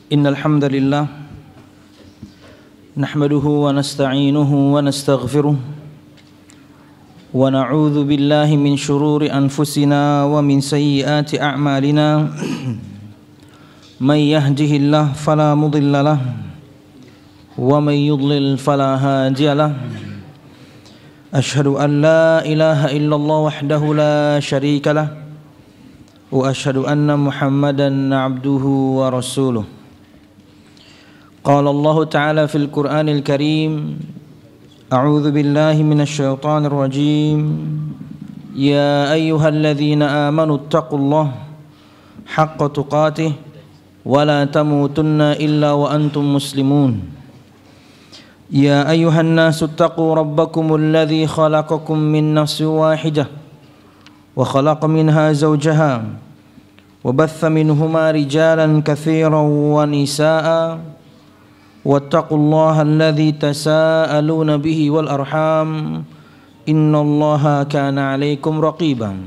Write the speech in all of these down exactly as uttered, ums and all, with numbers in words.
Innal hamdalillah nahmaduhu wa nasta'inuhu wa nastaghfiruh wa na'udzu billahi min shururi anfusina wa min sayyiati a'malina may yahdihillahu fala mudilla lahu wa may yudlil fala hadiya lahu ashhadu an la ilaha illallah wahdahu la syarika lahu wa ashhadu anna muhammadan abduhu wa rasuluh. Qala Allah Ta'ala fil Qur'anil Karim, a'udzu billahi minasy syaithanir rajim. Ya ayyuhalladzina amanu taqullaha haqqa tuqatih wa la tamutunna illa wa antum muslimun. Ya ayyuhan nasu taqu rabbakumul ladzi khalaqakum min nafsin wahidah wa khalaqa minha zawjaha wa batha minhuma rijalan katsiran wa nisaa'a wattaqullaha alladzi tasaaluna bihi wal arham innallaha kana 'alaikum raqiban.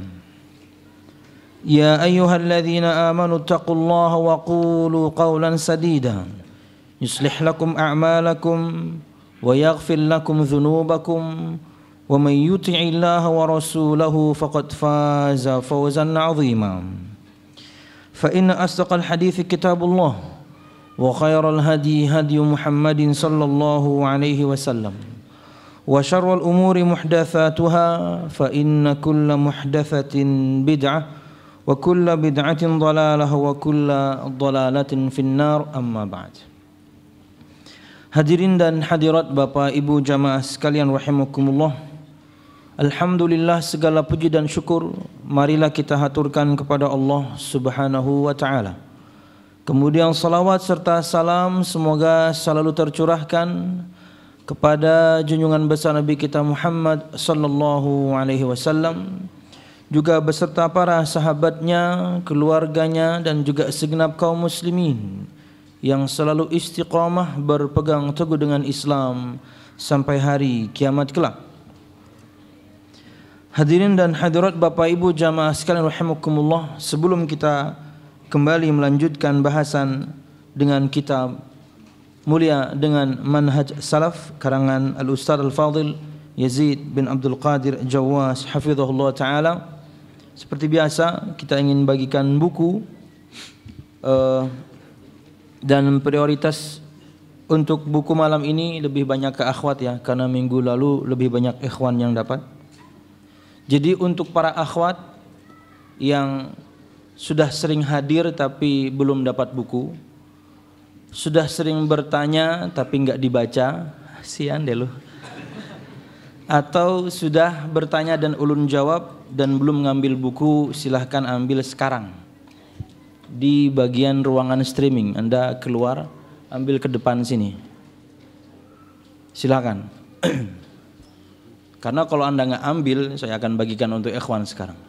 Ya ayyuhalladzina amanu taqullaha wa qulu qawlan sadida yuslih lakum a'malakum wa yaghfir lakum dhunubakum wa may yuti'illaha wa rasulahu faqad faza fawzan 'azima. Fa inna asdaqal hadithi kitabullah wa khairal hadi hadi Muhammadin sallallahu alaihi wasallam wa syarrul umuri muhdatsatuha fa inna kulla muhdatsatin bid'ah wa kulla bid'atin dhalalah wa kulla dhalalatin finnar, amma ba'd. Hadirin dan hadirat Bapak Ibu jamaah sekalian rahimakumullah, alhamdulillah segala puji dan syukur marilah kita haturkan kepada Allah Subhanahu wa taala. Kemudian salawat serta salam semoga selalu tercurahkan kepada junjungan besar Nabi kita Muhammad sallallahu alaihi wasallam, juga beserta para sahabatnya, keluarganya dan juga segenap kaum muslimin yang selalu istiqamah berpegang teguh dengan Islam sampai hari kiamat kelak. Hadirin dan hadirat Bapak Ibu jamaah sekalian rahimakumullah, sebelum kita kembali melanjutkan bahasan dengan kitab mulia dengan manhaj salaf karangan Al-Ustaz Al-Fadil Yazid bin Abdul Qadir Jawas hafizahullah ta'ala, seperti biasa kita ingin bagikan buku uh, dan prioritas untuk buku malam ini lebih banyak ke akhwat ya, karena minggu lalu lebih banyak ikhwan yang dapat. Jadi untuk para akhwat yang sudah sering hadir tapi belum dapat buku, sudah sering bertanya tapi enggak dibaca, sian deh lu, atau sudah bertanya dan ulun jawab dan belum ngambil buku, silahkan ambil sekarang di bagian ruangan streaming. Anda keluar, ambil ke depan sini, silakan. Karena kalau Anda nggak ambil, saya akan bagikan untuk ikhwan sekarang.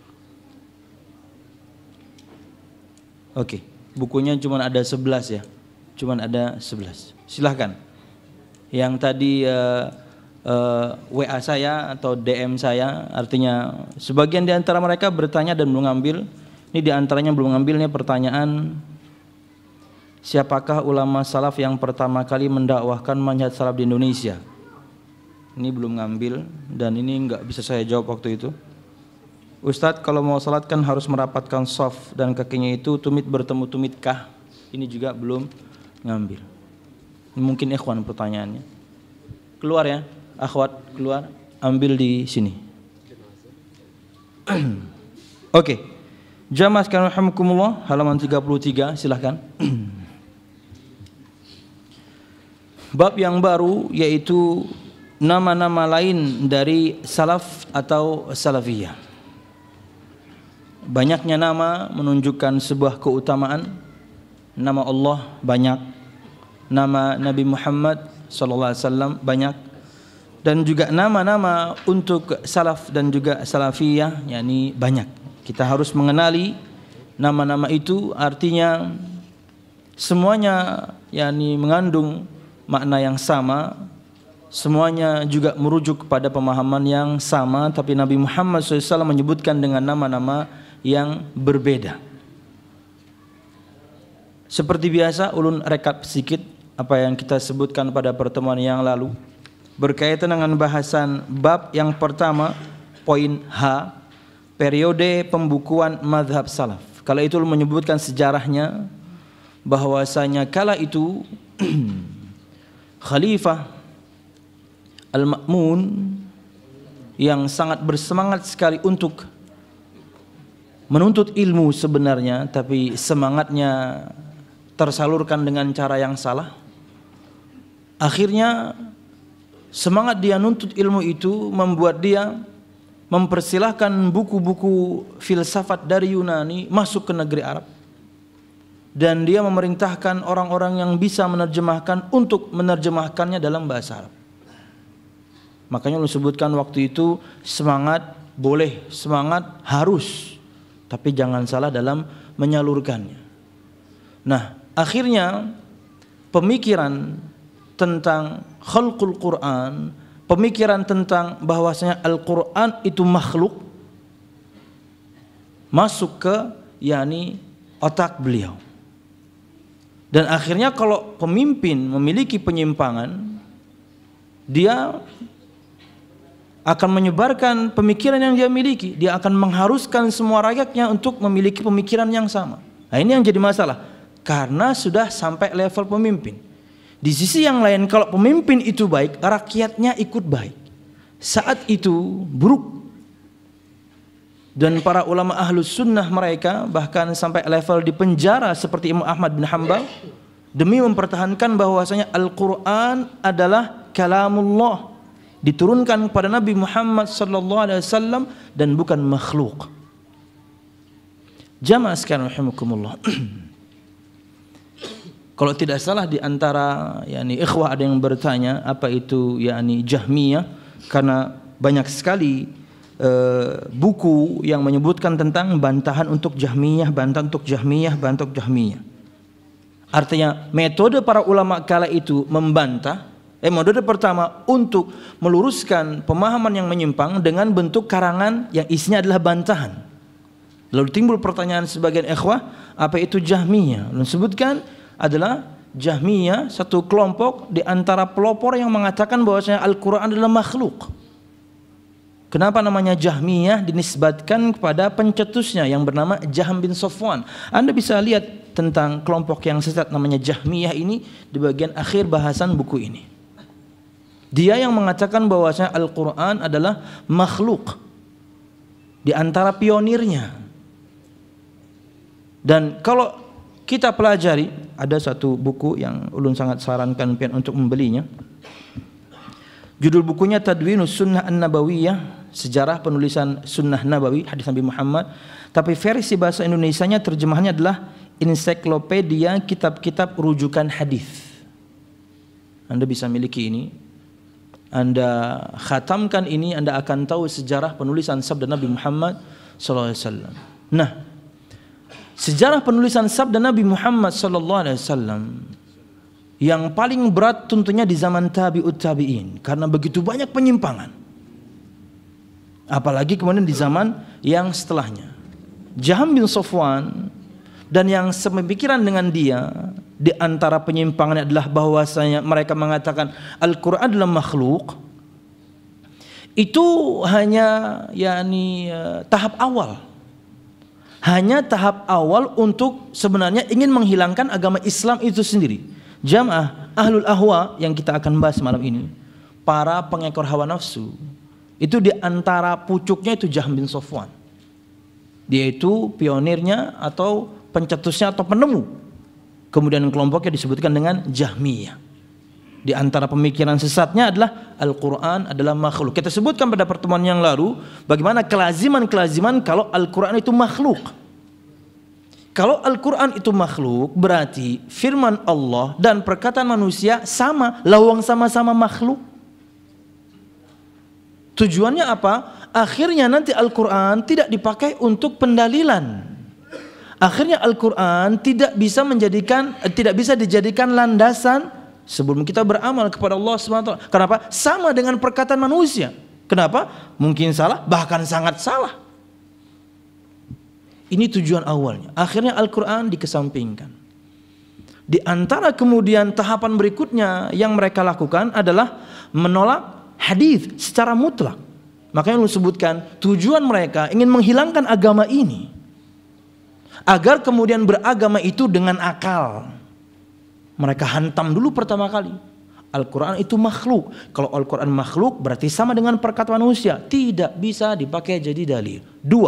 Oke, bukunya cuma ada sebelas ya, cuma ada sebelas. Silahkan. Yang tadi uh, uh, W A saya atau D M saya, artinya sebagian di antara mereka bertanya dan belum ngambil. Ini di antaranya belum ngambil nih pertanyaan, siapakah ulama salaf yang pertama kali mendakwahkan manhaj salaf di Indonesia? Ini belum ngambil dan ini enggak bisa saya jawab waktu itu. Ustadz, kalau mau salat kan harus merapatkan shaf dan kakinya itu tumit bertemu tumit kah? Ini juga belum ngambil. Ini mungkin ikhwan pertanyaannya. Keluar ya, akhwat keluar, ambil di sini. Oke, jamaah sekalian rahimakumullah, halaman tiga puluh tiga, silahkan. Bab yang baru yaitu nama-nama lain dari salaf atau salafiyah. Banyaknya nama menunjukkan sebuah keutamaan. Nama Allah banyak, nama Nabi Muhammad sallallahu alaihi wasallam banyak, dan juga nama-nama untuk salaf dan juga salafiyah, yakni banyak. Kita harus mengenali nama-nama itu, artinya semuanya yakni mengandung makna yang sama, semuanya juga merujuk kepada pemahaman yang sama, tapi Nabi Muhammad shallallahu alaihi wasallam menyebutkan dengan nama-nama yang berbeda. seperti biasa ulun rekap sedikit apa yang kita sebutkan pada pertemuan yang lalu berkaitan dengan bahasan bab yang pertama, poin H, periode pembukuan mazhab salaf. Kala itu ulun menyebutkan sejarahnya bahwasanya kala itu Khalifah Al-Ma'mun yang sangat bersemangat sekali untuk menuntut ilmu sebenarnya, tapi semangatnya tersalurkan dengan cara yang salah. Akhirnya semangat dia nuntut ilmu itu membuat dia mempersilahkan buku-buku filsafat dari Yunani masuk ke negeri Arab, dan dia memerintahkan orang-orang yang bisa menerjemahkan untuk menerjemahkannya dalam bahasa Arab. Makanya lu sebutkan waktu itu semangat boleh, semangat harus, tapi jangan salah dalam menyalurkannya. Nah, akhirnya pemikiran tentang khalqul Quran, pemikiran tentang bahwasanya Al-Quran itu makhluk masuk ke yakni otak beliau. Dan akhirnya kalau pemimpin memiliki penyimpangan, dia akan menyebarkan pemikiran yang dia miliki. Dia akan mengharuskan semua rakyatnya untuk memiliki pemikiran yang sama. Nah, ini yang jadi masalah, karena sudah sampai level pemimpin. Di sisi yang lain, kalau pemimpin itu baik, rakyatnya ikut baik. Saat itu buruk. Dan para ulama ahlus sunnah mereka bahkan sampai level dipenjara seperti Imam Ahmad bin Hanbal demi mempertahankan bahwasanya Al-Quran adalah kalamullah, diturunkan kepada Nabi Muhammad sallallahu alaihi wasallam dan bukan makhluk. Jamaah sekalian rahimakumullah. Kalau tidak salah di antara yakni ikhwah ada yang bertanya apa itu yakni Jahmiyah, karena banyak sekali uh, buku yang menyebutkan tentang bantahan untuk Jahmiyah, bantahan untuk Jahmiyah, bantahan untuk Jahmiyah. Artinya metode para ulama kala itu membantah. Eh, metode pertama untuk meluruskan pemahaman yang menyimpang dengan bentuk karangan yang isinya adalah bantahan. Lalu timbul pertanyaan sebagian ikhwah, apa itu Jahmiyah? Lalu sebutkan adalah Jahmiyah satu kelompok di antara pelopor yang mengatakan bahwasanya Al-Quran adalah makhluk. Kenapa namanya Jahmiyah? Dinisbatkan kepada pencetusnya yang bernama Jahm bin Safwan. Anda bisa lihat tentang kelompok yang sesat namanya Jahmiyah ini di bagian akhir bahasan buku ini. Dia yang mengatakan bahwasanya Al-Quran adalah makhluk, di antara pionirnya. Dan kalau kita pelajari, ada satu buku yang ulun sangat sarankan pian untuk membelinya. Judul bukunya Tadwinus Sunnah An-Nabawiyah, sejarah penulisan Sunnah Nabawi, hadis Nabi Muhammad. Tapi versi bahasa Indonesianya terjemahannya adalah Ensiklopedia Kitab-kitab Rujukan Hadis. Anda bisa miliki ini. Anda khatamkan ini, Anda akan tahu sejarah penulisan sabda Nabi Muhammad sallallahu alaihi wasallam. Nah, sejarah penulisan sabda Nabi Muhammad sallallahu alaihi wasallam yang paling berat tentunya di zaman tabi'ut tabi'in, karena begitu banyak penyimpangan. Apalagi kemudian di zaman yang setelahnya. Jahm bin Safwan dan yang sepemikiran dengan dia, di antara penyimpangannya adalah bahwasanya mereka mengatakan Al-Quran adalah makhluk. Itu hanya yakni uh, tahap awal. Hanya tahap awal untuk sebenarnya ingin menghilangkan agama Islam itu sendiri. Jamaah ahlul ahwa yang kita akan bahas malam ini, para pengekor hawa nafsu, itu di antara pucuknya itu Jahm bin Safwan. Dia itu pionirnya atau pencetusnya atau penemu. Kemudian kelompoknya disebutkan dengan Jahmiyah. Di antara pemikiran sesatnya adalah Al-Quran adalah makhluk. Kita sebutkan pada pertemuan yang lalu bagaimana kelaziman-kelaziman kalau Al-Quran itu makhluk. Kalau Al-Quran itu makhluk, berarti firman Allah dan perkataan manusia sama, lawang sama-sama makhluk. Tujuannya apa? Akhirnya nanti Al-Quran tidak dipakai untuk pendalilan. Akhirnya Al-Quran tidak bisa menjadikan, tidak bisa dijadikan landasan sebelum kita beramal kepada Allah subhanahu wa taala. Kenapa? Sama dengan perkataan manusia. Kenapa? Mungkin salah, bahkan sangat salah. Ini tujuan awalnya. Akhirnya Al-Quran dikesampingkan. Di antara kemudian tahapan berikutnya yang mereka lakukan adalah menolak hadis secara mutlak. Makanya lu sebutkan tujuan mereka ingin menghilangkan agama ini agar kemudian beragama itu dengan akal. Mereka hantam dulu pertama kali Al-Quran itu makhluk. Kalau Al-Quran makhluk berarti sama dengan perkataan manusia, tidak bisa dipakai jadi dalil. Dua,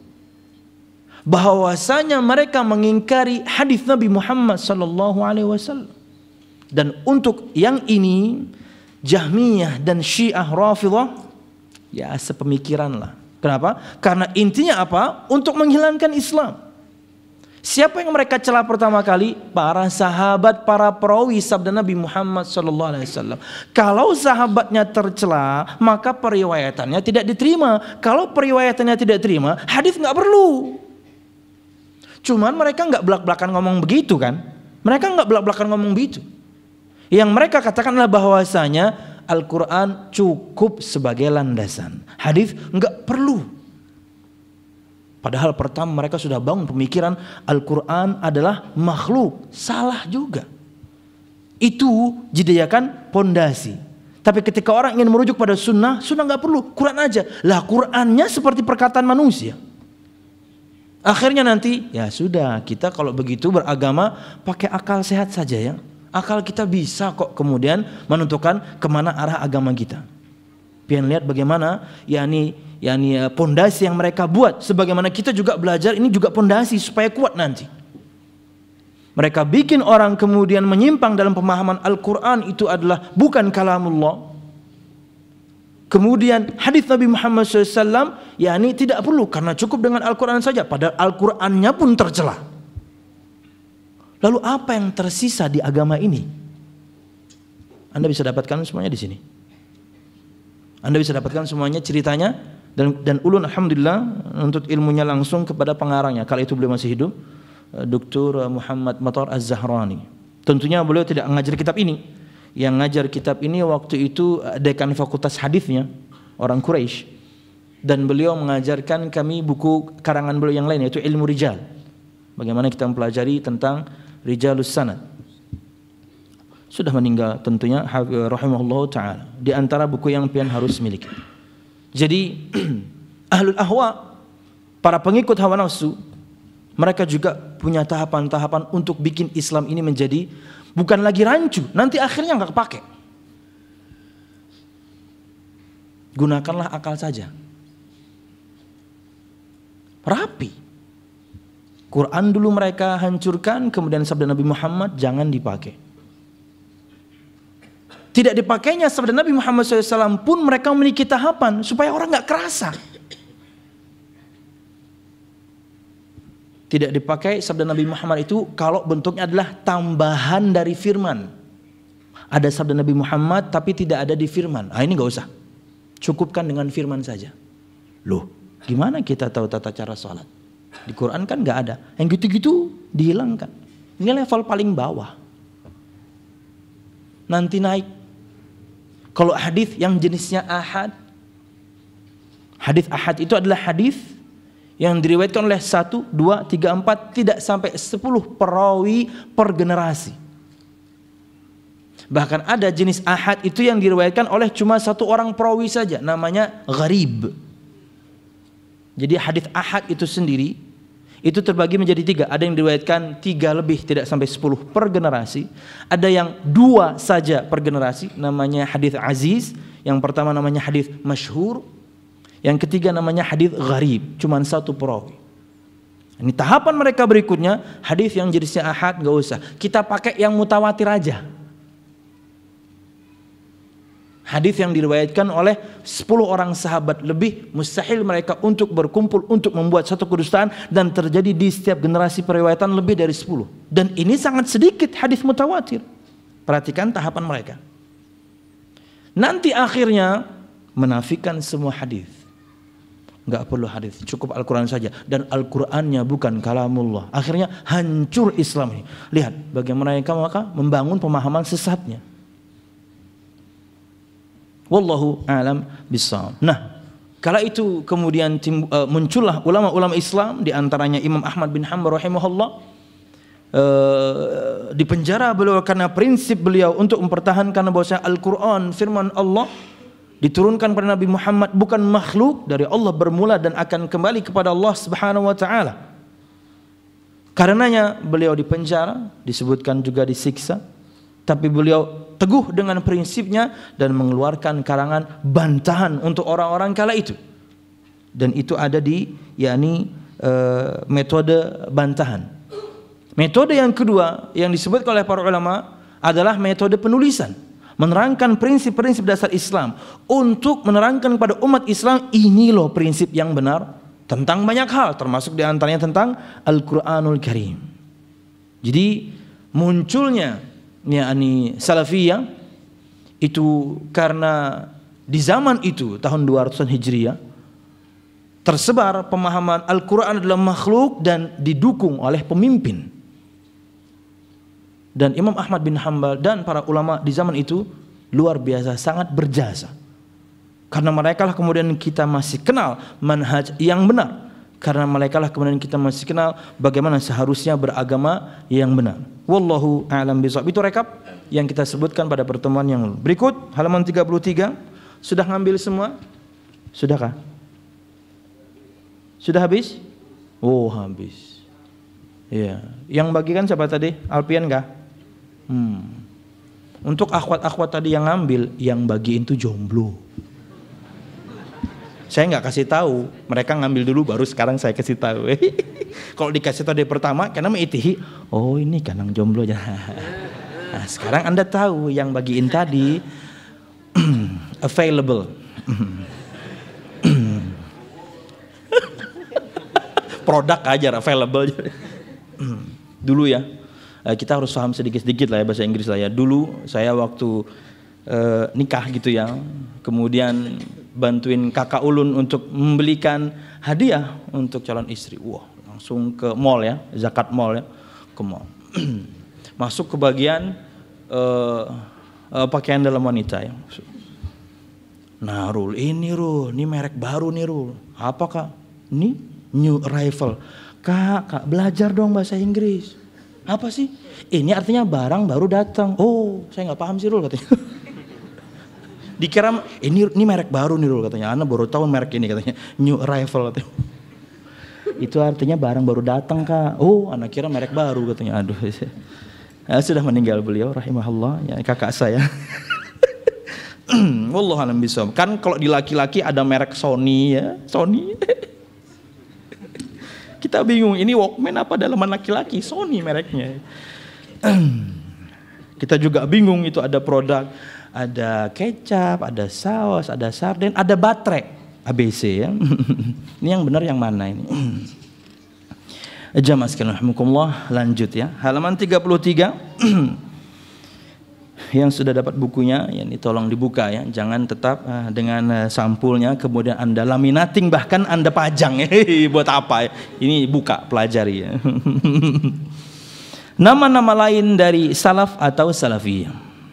bahwasanya mereka mengingkari hadis Nabi Muhammad sallallahu alaihi wasallam. Dan untuk yang ini Jahmiyah dan Syiah Rafidhah ya sepemikiran lah. Kenapa? Karena intinya apa? Untuk menghilangkan Islam. Siapa yang mereka celah pertama kali? Para sahabat, para perawi sabda Nabi Muhammad sallallahu alaihi wasallam. Kalau sahabatnya tercela, maka periwayatannya tidak diterima. Kalau periwayatannya tidak diterima, hadis nggak perlu. Cuman mereka nggak belak-belakan ngomong begitu kan? Mereka nggak belak-belakan ngomong begitu. Yang mereka katakan adalah bahwasanya Al-Quran cukup sebagai landasan. Hadis nggak perlu. Padahal pertama mereka sudah bangun pemikiran Al-Quran adalah makhluk. Salah juga. Itu jadikan pondasi. Tapi ketika orang ingin merujuk pada sunnah, sunnah nggak perlu, Quran aja. Lah Qurannya seperti perkataan manusia. Akhirnya nanti ya sudah, kita kalau begitu beragama pakai akal sehat saja ya. Akal kita bisa kok kemudian menentukan kemana arah agama kita. Pian lihat bagaimana yakni yakni pondasi yang mereka buat, sebagaimana kita juga belajar ini juga pondasi supaya kuat nanti. Mereka bikin orang kemudian menyimpang dalam pemahaman Al-Quran itu adalah bukan kalamullah. Kemudian hadis Nabi Muhammad shallallahu alaihi wasallam yakni tidak perlu karena cukup dengan Al-Quran saja, padahal Al-Qurannya pun tercela. Lalu apa yang tersisa di agama ini? Anda bisa dapatkan semuanya di sini. Anda bisa dapatkan semuanya ceritanya dan dan ulun alhamdulillah untuk ilmunya langsung kepada pengarangnya. Kala itu beliau masih hidup, Doktor Muhammad Matar Az-Zahrani. Tentunya beliau tidak mengajar kitab ini. Yang ngajar kitab ini waktu itu dekan fakultas hadisnya, orang Quraisy. Dan beliau mengajarkan kami buku karangan beliau yang lain yaitu Ilmu Rijal. Bagaimana kita mempelajari tentang Rijalus Sanad. Sudah meninggal tentunya rahimahullah ta'ala. Di antara buku yang pian harus miliki. Jadi ahlul ahwa, para pengikut hawa nafsu, mereka juga punya tahapan-tahapan untuk bikin Islam ini menjadi bukan lagi rancu, nanti akhirnya nggak kepake. Gunakanlah akal saja. Rapi. Quran dulu mereka hancurkan, kemudian sabda Nabi Muhammad jangan dipakai. Tidak dipakainya sabda Nabi Muhammad shallallahu alaihi wasallam pun mereka memiliki tahapan supaya orang nggak kerasa. Tidak dipakai sabda Nabi Muhammad itu kalau bentuknya adalah tambahan dari firman. Ada sabda Nabi Muhammad tapi tidak ada di firman. Ah ini nggak usah. Cukupkan dengan firman saja. Loh, gimana kita tahu tata cara sholat? Di Quran kan nggak ada. Yang gitu-gitu dihilangkan. Ini level paling bawah. Nanti naik. Kalau hadis yang jenisnya ahad, hadis ahad itu adalah hadis yang diriwayatkan oleh satu, dua, tiga, empat, tidak sampai sepuluh perawi per generasi. Bahkan ada jenis ahad itu yang diriwayatkan oleh cuma satu orang perawi saja, namanya gharib. Jadi hadis ahad itu sendiri itu terbagi menjadi tiga. Ada yang diriwayatkan tiga lebih tidak sampai sepuluh per generasi. Ada yang dua saja per generasi, namanya hadis aziz. Yang pertama namanya hadis masyhur. Yang ketiga namanya hadis gharib, cuma satu perawi. Ini tahapan mereka berikutnya, hadis yang jenisnya ahad nggak usah. Kita pakai yang mutawatir aja. Hadis yang diriwayatkan oleh sepuluh orang sahabat lebih, mustahil mereka untuk berkumpul untuk membuat satu kedustaan dan terjadi di setiap generasi periwayatan lebih dari sepuluh. Dan ini sangat sedikit hadis mutawatir. Perhatikan tahapan mereka. Nanti akhirnya menafikan semua hadis. Enggak perlu hadis, cukup Al-Quran saja. Dan Al-Qurannya bukan kalamullah. Akhirnya hancur Islam ini. Lihat bagaimana mereka maka membangun pemahaman sesatnya. Wallahu a'lam bishawab. Nah, kala itu kemudian tim, uh, muncullah ulama-ulama Islam, di antaranya Imam Ahmad bin Hanbal rahimahullah. uh, dipenjara beliau karena prinsip beliau untuk mempertahankan bahwa Al-Quran firman Allah diturunkan kepada Nabi Muhammad, bukan makhluk, dari Allah bermula dan akan kembali kepada Allah Subhanahu wa taala. Karenanya beliau dipenjara, disebutkan juga disiksa, tapi beliau teguh dengan prinsipnya dan mengeluarkan karangan bantahan untuk orang-orang kala itu. Dan itu ada di yakni e, metode bantahan. Metode yang kedua yang disebutkan oleh para ulama adalah metode penulisan, menerangkan prinsip-prinsip dasar Islam untuk menerangkan kepada umat Islam, ini loh prinsip yang benar tentang banyak hal, termasuk diantaranya tentang Al-Quranul Karim. Jadi munculnya yakni Salafiyah itu karena di zaman itu tahun dua ratusan Hijriah tersebar pemahaman Al-Quran adalah makhluk dan didukung oleh pemimpin. Dan Imam Ahmad bin Hanbal dan para ulama di zaman itu luar biasa sangat berjasa. Karena mereka lah kemudian kita masih kenal manhaj yang benar. Karena mereka lah kemudian kita masih kenal bagaimana seharusnya beragama yang benar. Wallahu a'lam bishawab. Itu rekap yang kita sebutkan pada pertemuan yang lalu. Berikut halaman tiga puluh tiga. Sudah ngambil semua? Sudahkah? Sudah habis? Oh, habis. Iya. Yang bagikan siapa tadi? Alpian kah? Hmm. Untuk akhwat-akhwat tadi yang ngambil, yang bagiin itu jomblo. Saya nggak kasih tahu, mereka ngambil dulu baru sekarang saya kasih tahu. Kalau dikasih tahu dari pertama, karena meitihi, oh ini kanang jomblo aja. Nah, sekarang Anda tahu yang bagiin tadi available. Produk aja available. Dulu ya, kita harus paham sedikit-sedikit lah ya bahasa Inggris lah ya. Dulu saya waktu uh, nikah gitu ya, kemudian bantuin kakak ulun untuk membelikan hadiah untuk calon istri. Wah, langsung ke mall ya, zakat mall ya, ke mall. Masuk ke bagian uh, uh, pakaian dalam wanita ya. Nah, Rul, ini Rul, ini merek baru nih Rul. Apa Kak? Ini new arrival. Kak, Kak belajar dong bahasa Inggris. Apa sih? Ini artinya barang baru datang. Oh, saya nggak paham sih Rul katanya. Dikira ini ini merek baru nih Rul katanya. Ana baru tahu merek ini katanya. New arrival katanya. Itu artinya barang baru datang Kak. Oh, anak kira merek baru katanya. Aduh. Ya, sudah meninggal beliau rahimahullah ya, kakak saya. Wallahu a'lam bishawab. Kan kalau di laki-laki ada merek Sony ya, Sony. Kita bingung ini Walkman apa dalaman laki-laki, Sony mereknya. Kita juga bingung itu ada produk, ada kecap, ada saus, ada sarden, ada baterai, A B C ya. Ini yang benar yang mana ini? Jamaah sekalian rahimakumullah, lanjut ya. Halaman tiga puluh tiga. Yang sudah dapat bukunya, ya ini tolong dibuka ya. Jangan tetap uh, dengan uh, sampulnya kemudian Anda laminating bahkan Anda pajang. Hehehe, buat apa ya? Ini buka, pelajari ya. Nama-nama lain dari salaf atau salafiyah.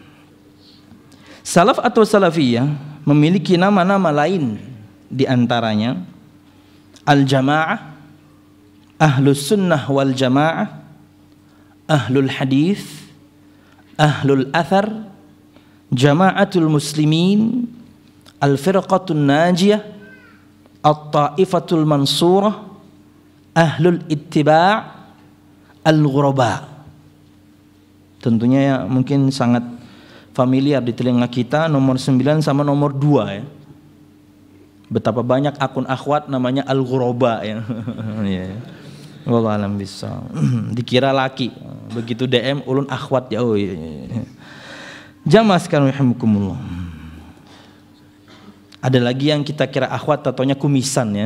Salaf atau salafiyah memiliki nama-nama lain, di antaranya al-jamaah, ahlus sunnah wal jamaah, ahlul hadis, ahlul athar, jamaatul muslimin, al-firqatul najiyah, at-ta'ifatul mansurah, ahlul ittiba', al-ghuraba. Tentunya ya mungkin sangat familiar di telinga kita nomor sembilan sama nomor dua ya. Betapa banyak akun akhwat namanya al-ghuraba ya. Wallahu a'lam bishawab. Dikira laki, begitu D M ulun akhwat ya. Oh iya. Jamaah sekalian rahimakumullah. Ada lagi yang kita kira akhwat tatonya kumisan ya.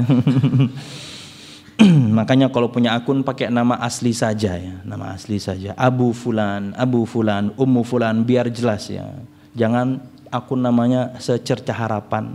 Makanya kalau punya akun pakai nama asli saja ya, nama asli saja. Abu Fulan, Abu Fulan, Ummu Fulan biar jelas ya. Jangan akun namanya Secerca Harapan.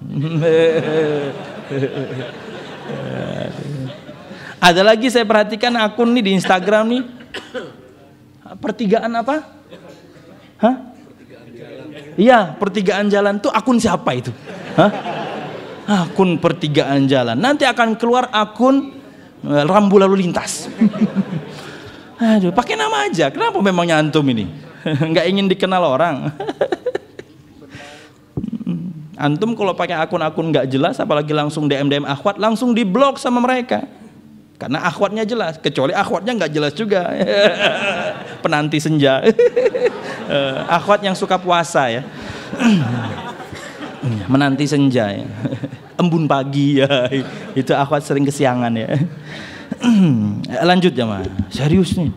Ada lagi saya perhatikan akun nih di Instagram nih. Pertigaan apa? Hah? Iya, pertigaan jalan tuh akun siapa itu? Hah? Akun pertigaan jalan. Nanti akan keluar akun rambu lalu lintas. Aduh, pakai nama aja. Kenapa memangnya antum ini? Nggak ingin dikenal orang. Antum kalau pakai akun-akun nggak jelas, apalagi langsung D M D M akhwat, langsung diblok sama mereka. Karena akhwatnya jelas, kecuali akhwatnya nggak jelas juga. Penanti senja. Akhwat yang suka puasa ya. Menanti senja ya. Embun pagi ya. Itu akhwat sering kesiangan ya. Lanjut jemaah. Serius nih.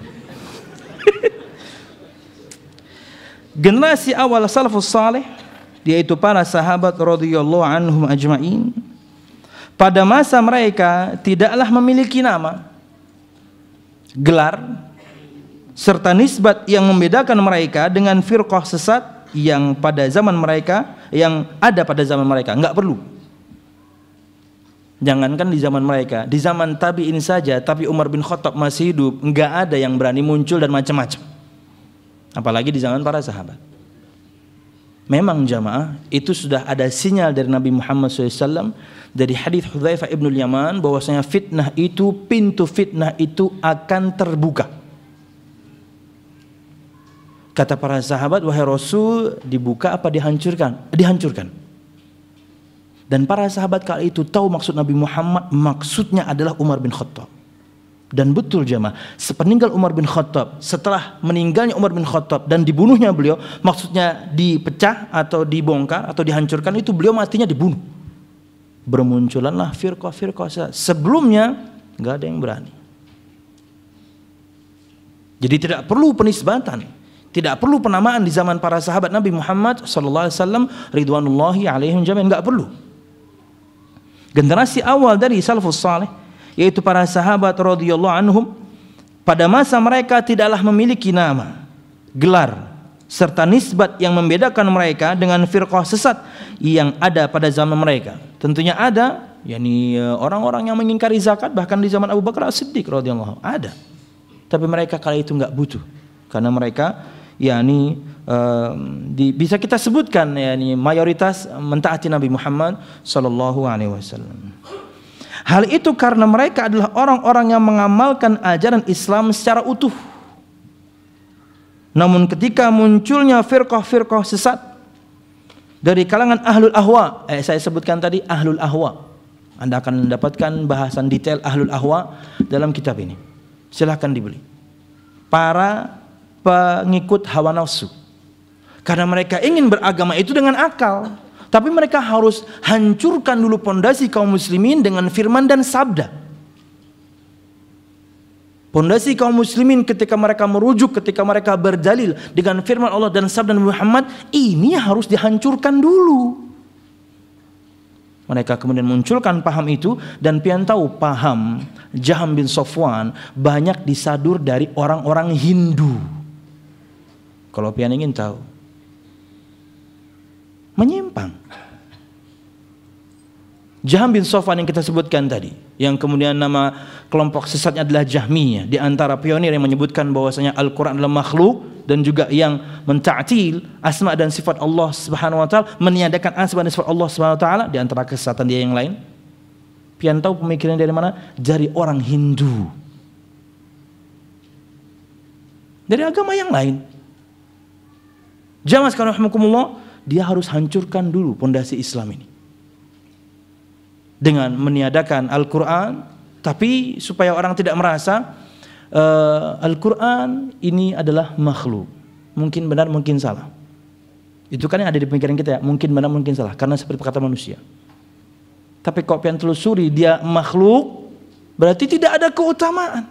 Generasi awal salafus saleh, yaitu para sahabat radhiyallahu anhum ajma'in, pada masa mereka tidaklah memiliki nama, gelar, serta nisbat yang membedakan mereka dengan firqah sesat yang pada zaman mereka, yang ada pada zaman mereka. Enggak perlu. Jangankan di zaman mereka, di zaman tabi'in saja, tapi Umar bin Khattab masih hidup, enggak ada yang berani muncul dan macam-macam. Apalagi di zaman para sahabat. Memang jamaah, itu sudah ada sinyal dari Nabi Muhammad shallallahu alaihi wasallam dari hadits Hudzaifah ibnul Yaman bahwasanya fitnah itu, pintu fitnah itu akan terbuka. Kata para sahabat, wahai Rasul, dibuka apa dihancurkan? Dihancurkan. Dan para sahabat kali itu tahu maksud Nabi Muhammad, maksudnya adalah Umar bin Khattab. Dan betul jemaah, sepeninggal Umar bin Khattab, setelah meninggalnya Umar bin Khattab dan dibunuhnya beliau, maksudnya dipecah atau dibongkar atau dihancurkan, itu beliau matinya dibunuh. Bermunculanlah firqah-firqah. Sebelumnya nggak ada yang berani. Jadi tidak perlu penisbatan, tidak perlu penamaan di zaman para sahabat Nabi Muhammad sallallahu alaihi wasallam ridwanullahi alaihim jami'an, nggak perlu. Generasi awal dari salafus saleh, yaitu para sahabat radhiyallahu anhum, pada masa mereka tidaklah memiliki nama, gelar, serta nisbat yang membedakan mereka dengan firqah sesat yang ada pada zaman mereka. Tentunya ada, yakni orang-orang yang mengingkari zakat bahkan di zaman Abu Bakar As-Siddiq radhiyallahu anhu ada. Tapi mereka kala itu enggak butuh, karena mereka yakni uh, di, bisa kita sebutkan yakni mayoritas mentaati Nabi Muhammad sallallahu alaihi wasallam. Hal itu karena mereka adalah orang-orang yang mengamalkan ajaran Islam secara utuh. Namun ketika munculnya firqah-firqah sesat dari kalangan ahlul ahwa, eh, saya sebutkan tadi ahlul ahwa, Anda akan mendapatkan bahasan detail ahlul ahwa dalam kitab ini. Silahkan dibeli. Para pengikut hawa nafsu, karena mereka ingin beragama itu dengan akal. Tapi mereka harus hancurkan dulu pondasi kaum muslimin dengan firman dan sabda. Pondasi kaum muslimin ketika mereka merujuk, ketika mereka berdalil dengan firman Allah dan sabda Nabi Muhammad, ini harus dihancurkan dulu. Mereka kemudian munculkan paham itu, dan pian tahu paham Jaham bin Safwan banyak disadur dari orang-orang Hindu. Kalau pian ingin tahu, menyimpang. Jaham bin Safwan yang kita sebutkan tadi, yang kemudian nama kelompok sesatnya adalah Jahmiyah, di antara pionir yang menyebutkan bahwasanya Al-Quran adalah makhluk, dan juga yang menta'til asma dan sifat Allah Subhanahu wa taala, meniadakan asma dan sifat Allah Subhanahu wa taala, di antara kesesatan dia yang lain. Pian tahu pemikiran dari mana? Dari orang Hindu, dari agama yang lain. Jamaah sekalian rahimakumullah, dia harus hancurkan dulu pondasi Islam ini dengan meniadakan Al-Quran, tapi supaya orang tidak merasa uh, Al-Quran ini adalah makhluk. Mungkin benar, mungkin salah. Itu kan yang ada di pemikiran kita ya, mungkin benar, mungkin salah, karena seperti perkataan manusia. Tapi kalau pian telusuri dia makhluk, berarti tidak ada keutamaan.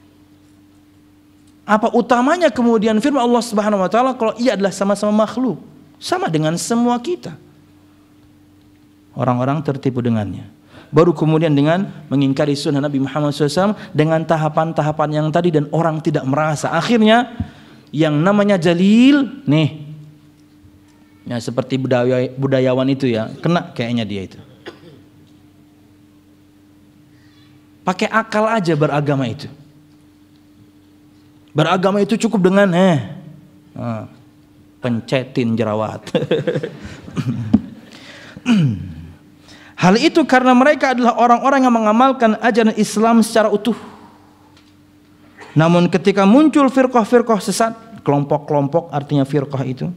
Apa utamanya kemudian firman Allah Subhanahu wa taala kalau ia adalah sama-sama makhluk? Sama dengan semua kita. Orang-orang tertipu dengannya. Baru kemudian dengan mengingkari sunnah Nabi Muhammad shallallahu alaihi wasallam dengan tahapan-tahapan yang tadi, dan orang tidak merasa. Akhirnya yang namanya jalil nih, ya seperti budaya, budayawan itu ya, kena kayaknya dia itu. Pakai akal aja beragama itu. Beragama itu cukup dengan eh ah, pencetin jerawat. Hal itu karena mereka adalah orang-orang yang mengamalkan ajaran Islam secara utuh. Namun ketika muncul firqah-firqah sesat, kelompok-kelompok artinya firqah itu,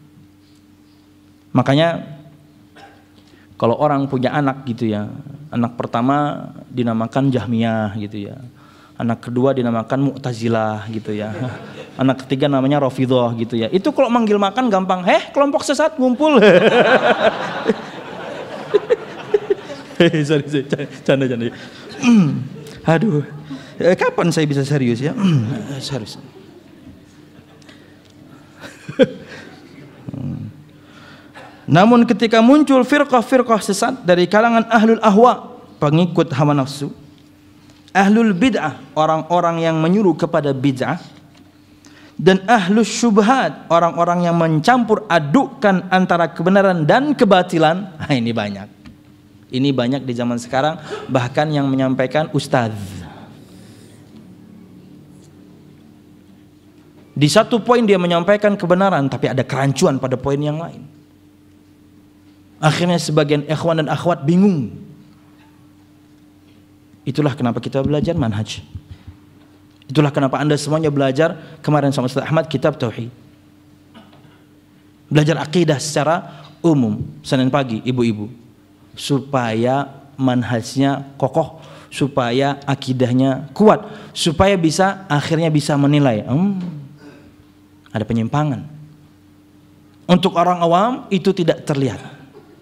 makanya kalau orang punya anak gitu ya, anak pertama dinamakan Jahmiyah gitu ya, anak kedua dinamakan Mu'tazilah gitu ya, anak ketiga namanya Rafidhah gitu ya. Itu kalau manggil makan gampang, heh kelompok sesat ngumpul. sorry, sorry, canda canda. Aduh, eh, kapan saya bisa serius ya? Serius. Namun ketika muncul firqah-firqah sesat dari kalangan ahlul ahwa, pengikut hawa nafsu, ahlul bid'ah, orang-orang yang menyuruh kepada bid'ah, dan ahlus syubhat, orang-orang yang mencampur adukkan antara kebenaran dan kebatilan. Nah, ini banyak. Ini banyak di zaman sekarang, bahkan yang menyampaikan ustaz. Di satu poin dia menyampaikan kebenaran, tapi ada kerancuan pada poin yang lain. Akhirnya sebagian ikhwan dan akhwat bingung. Itulah kenapa kita belajar manhaj. Itulah kenapa anda semuanya belajar kemarin sama Ustaz Ahmad kitab Tauhid. Belajar akidah secara umum Senin pagi ibu-ibu, supaya manhajnya kokoh, supaya akidahnya kuat, supaya bisa akhirnya bisa menilai hmm, ada penyimpangan. Untuk orang awam itu tidak terlihat.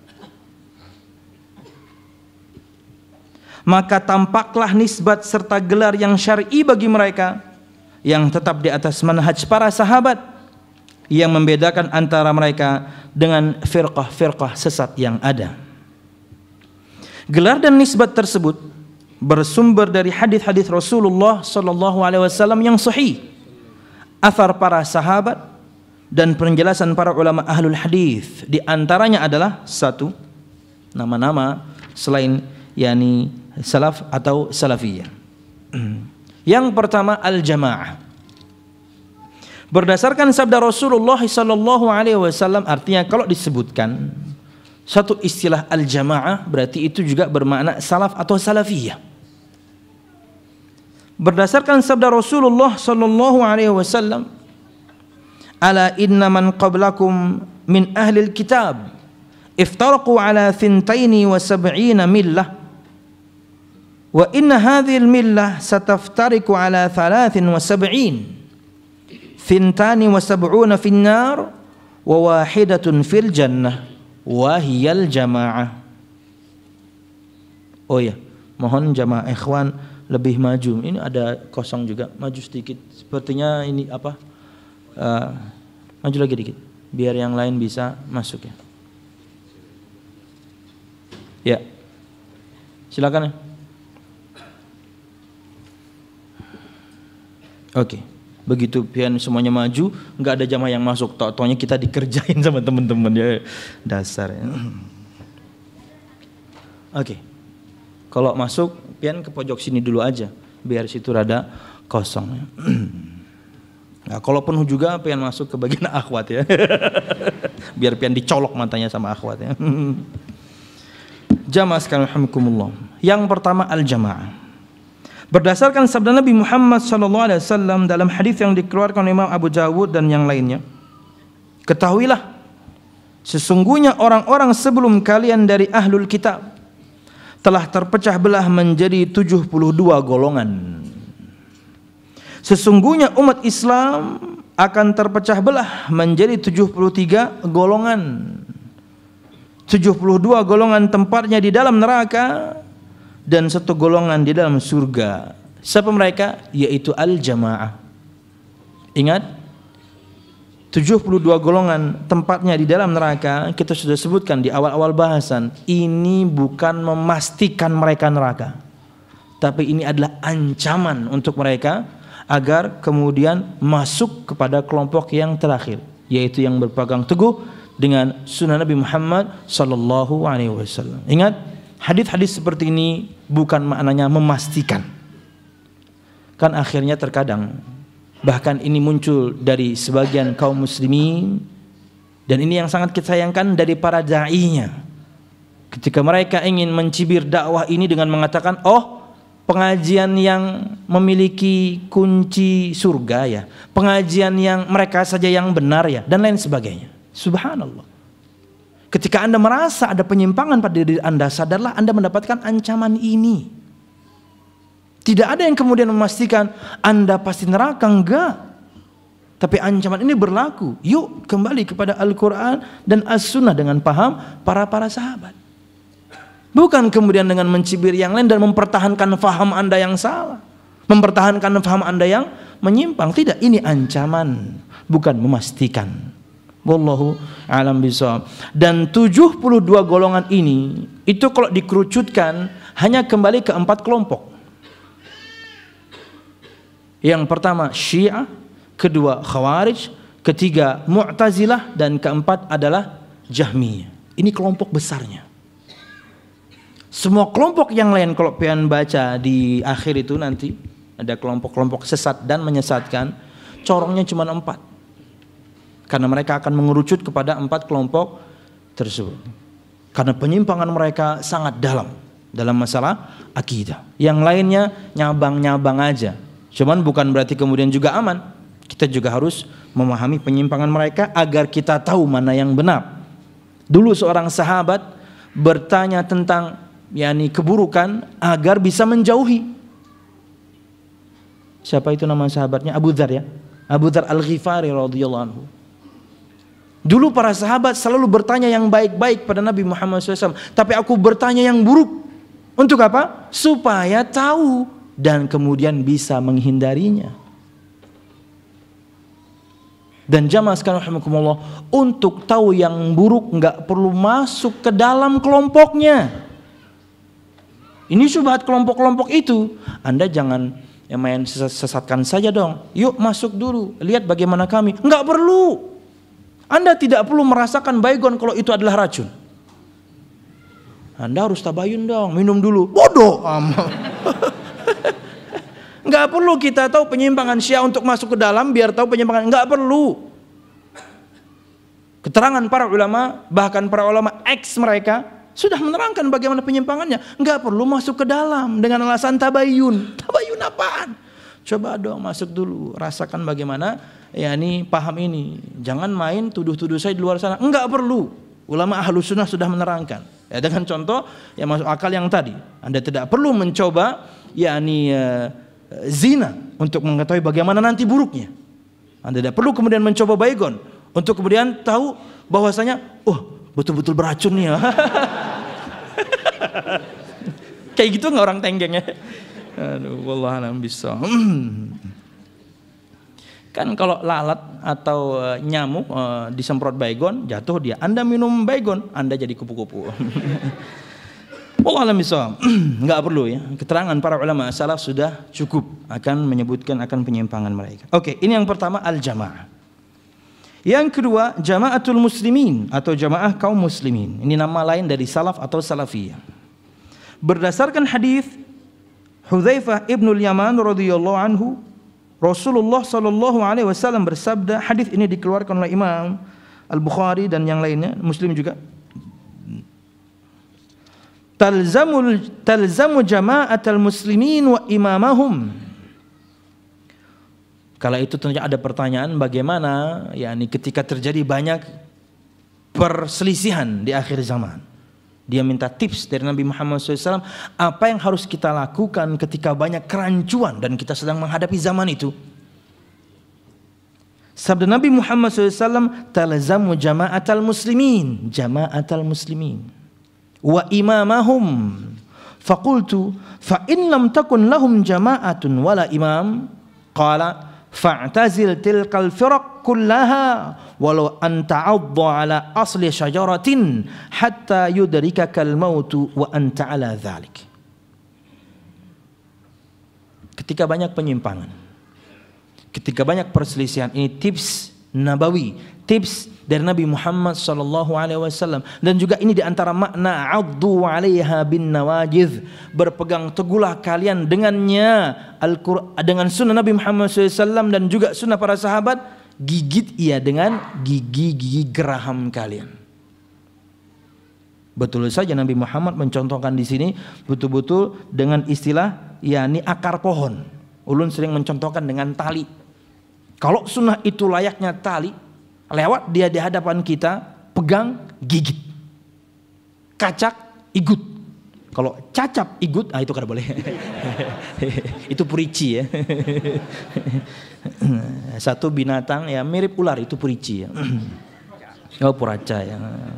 Maka tampaklah nisbat serta gelar yang syar'i bagi mereka yang tetap di atas manhaj para sahabat, yang membedakan antara mereka dengan firqah-firqah sesat yang ada. Gelar dan nisbat tersebut bersumber dari hadis-hadis Rasulullah sallallahu alaihi wasallam yang sahih, athar para sahabat, dan penjelasan para ulama ahlul hadis. Di antaranya adalah satu, nama-nama selain yakni salaf atau salafiyah. Yang pertama al-jamaah. Berdasarkan sabda Rasulullah sallallahu alaihi wasallam, artinya kalau disebutkan satu istilah al-jamaah berarti itu juga bermakna salaf atau salafiyah. Berdasarkan sabda Rasulullah sallallahu alaihi wasallam, ala inna man qablakum min ahli al-kitab iftaraqu ala thintaini wa sab'ina millah wa inna hadhil millah sataftariku ala thalathin wa sab'in thintani wa sab'una fin nar wa wahidatun fil jannah wa hiyal jamaah. Oh ya, mohon jamaah ikhwan lebih maju. Ini ada kosong juga, maju sedikit. Sepertinya ini apa? Uh, maju lagi dikit biar yang lain bisa masuk ya. Ya. Silakan ya. Oke, begitu pian semuanya maju, nggak ada jamaah yang masuk, tok-toknya kita dikerjain sama teman-teman ya, dasar ya. Oke, kalau masuk pian ke pojok sini dulu aja, biar situ rada kosong. Ya. Nah, kalaupun juga pian masuk ke bagian akhwat ya, biar pian dicolok matanya sama akhwat ya. Jamaah sekalian rahimakumullah. Yang pertama al-jamaah. Berdasarkan sabda Nabi Muhammad sallallahu alaihi wasallam dalam hadis yang dikeluarkan oleh Imam Abu Dawud dan yang lainnya, ketahuilah sesungguhnya orang-orang sebelum kalian dari ahlul kitab telah terpecah belah menjadi tujuh puluh dua golongan. Sesungguhnya umat Islam akan terpecah belah menjadi tujuh puluh tiga golongan. tujuh puluh dua golongan tempatnya di dalam neraka dan satu golongan di dalam surga. Siapa mereka? Yaitu al-jamaah. Ingat, tujuh puluh dua golongan tempatnya di dalam neraka. Kita sudah sebutkan di awal-awal bahasan, ini bukan memastikan mereka neraka, tapi ini adalah ancaman untuk mereka agar kemudian masuk kepada kelompok yang terakhir, yaitu yang berpegang teguh dengan sunnah Nabi Muhammad sallallahu alaihi wasallam. Ingat, hadis-hadis seperti ini bukan maknanya memastikan. Kan akhirnya terkadang bahkan ini muncul dari sebagian kaum muslimin, dan ini yang sangat kita sayangkan dari para da'inya. Ketika mereka ingin mencibir dakwah ini dengan mengatakan, oh pengajian yang memiliki kunci surga ya, pengajian yang mereka saja yang benar ya, dan lain sebagainya. Subhanallah. Ketika Anda merasa ada penyimpangan pada diri Anda, sadarlah Anda mendapatkan ancaman ini. Tidak ada yang kemudian memastikan Anda pasti neraka, enggak. Tapi ancaman ini berlaku. Yuk kembali kepada Al-Quran dan As-Sunnah dengan paham para-para sahabat. Bukan kemudian dengan mencibir yang lain dan mempertahankan faham Anda yang salah, mempertahankan faham Anda yang menyimpang. Tidak, ini ancaman, bukan memastikan. Wallahu a'lam bishawab. Dan tujuh puluh dua golongan ini, itu kalau dikerucutkan hanya kembali ke empat kelompok. Yang pertama Syiah, kedua Khawarij, ketiga Mu'tazilah, dan keempat adalah Jahmiyah. Ini kelompok besarnya. Semua kelompok yang lain kalau pian baca di akhir itu nanti ada kelompok-kelompok sesat dan menyesatkan, corongnya cuma empat. Karena mereka akan mengerucut kepada empat kelompok tersebut. Karena penyimpangan mereka sangat dalam dalam masalah akidah. Yang lainnya nyabang-nyabang aja. Cuman bukan berarti kemudian juga aman. Kita juga harus memahami penyimpangan mereka agar kita tahu mana yang benar. Dulu seorang sahabat bertanya tentang yakni keburukan agar bisa menjauhi. Siapa itu nama sahabatnya? Abu Dzar ya. Abu Dzar Al-Ghifari radhiyallahu anhu. Dulu para sahabat selalu bertanya yang baik-baik pada Nabi Muhammad shallallahu alaihi wasallam, tapi aku bertanya yang buruk. Untuk apa? Supaya tahu dan kemudian bisa menghindarinya. Dan jamaah sekalian rahimakumullah, untuk tahu yang buruk enggak perlu masuk ke dalam kelompoknya. Ini syubhat kelompok-kelompok itu. Anda jangan yang main sesatkan saja dong. Yuk masuk dulu, lihat bagaimana kami. Enggak perlu. Anda tidak perlu merasakan baygon kalau itu adalah racun. Anda harus tabayun dong, minum dulu. Bodoh amat. Enggak perlu kita tahu penyimpangan Syiah untuk masuk ke dalam biar tahu penyimpangan. Enggak perlu. Keterangan para ulama, bahkan para ulama ex mereka sudah menerangkan bagaimana penyimpangannya. Enggak perlu masuk ke dalam dengan alasan tabayun. Tabayun apaan? Coba dong masuk dulu, rasakan bagaimana ya ini paham ini. Jangan main tuduh-tuduh saya di luar sana. Enggak perlu. Ulama Ahlus Sunnah sudah menerangkan. Ya, dengan contoh yang masuk akal yang tadi. Anda tidak perlu mencoba yakni uh, zina untuk mengetahui bagaimana nanti buruknya. Anda tidak perlu kemudian mencoba baygon untuk kemudian tahu bahwasanya oh betul-betul beracun nih ya. Kayak gitu nggak orang tenggeng ya? Aduh, wallahualam bissawab. Kan kalau lalat atau uh, nyamuk uh, disemprot baygon jatuh dia. Anda minum baygon, Anda jadi kupu-kupu. Wallahualam bissawab. Enggak perlu ya. Keterangan para ulama salaf sudah cukup akan menyebutkan akan penyimpangan mereka. Oke, ini yang pertama al-jamaah. Yang kedua jamaatul muslimin atau jamaah kaum muslimin. Ini nama lain dari salaf atau salafiyah. Berdasarkan hadis Hudzaifah ibnul Yaman radhiyallahu anhu, Rasulullah sallallahu alaihi wasallam bersabda, hadis ini dikeluarkan oleh Imam Al-Bukhari dan yang lainnya, Muslim juga. Talzamul talzamu jama'atal muslimin wa imamahum. Kala itu tentunya ada pertanyaan bagaimana yakni ketika terjadi banyak perselisihan di akhir zaman. Dia minta tips dari Nabi Muhammad shallallahu alaihi wasallam apa yang harus kita lakukan ketika banyak kerancuan dan kita sedang menghadapi zaman itu. Sabda Nabi Muhammad shallallahu alaihi wasallam, talzamu jama'atal muslimin, jama'atal muslimin wa imamahum. Faqultu fa in lam takun lahum jama'atun wala imam, qala fa'tazil tilkal firaq kullaha walau an ta'adda ala asli syajaratin hatta yudrikakal mautu wa anta ala dzalik. Ketika banyak penyimpangan, ketika banyak perselisihan, ini tips nabawi, tips dari Nabi Muhammad sallallahu alaihi wasallam, dan juga ini diantara makna addu 'alaiha bin nawajiz, berpegang teguhlah kalian dengannya Al-Qur'an, dengan sunnah Nabi Muhammad sallallahu alaihi wasallam dan juga sunnah para sahabat, gigit ia dengan gigi-gigi geraham kalian. Betul saja Nabi Muhammad mencontohkan di sini betul-betul dengan istilah yakni akar pohon. Ulun sering mencontohkan dengan tali. Kalau sunnah itu layaknya tali, lewat dia di hadapan kita, pegang, gigit. Kacak, igut. Kalau cacap, igut, ah itu kada boleh. Itu purici ya. Satu binatang ya mirip ular, itu purici ya. Oh puraca ya.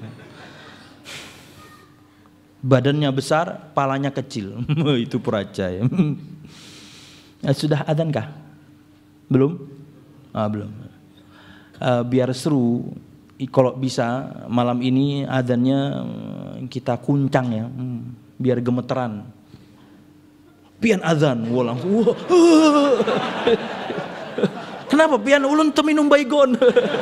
Badannya besar, palanya kecil. Itu puraca ya. Sudah adzan kah? Belum? Ah, belum. Uh, biar seru, kalau bisa malam ini adzannya kita kuncang ya, hmm, biar gemeteran. Pian adzan, wah langsung. Wah. Kenapa pian ulun teminum baygon?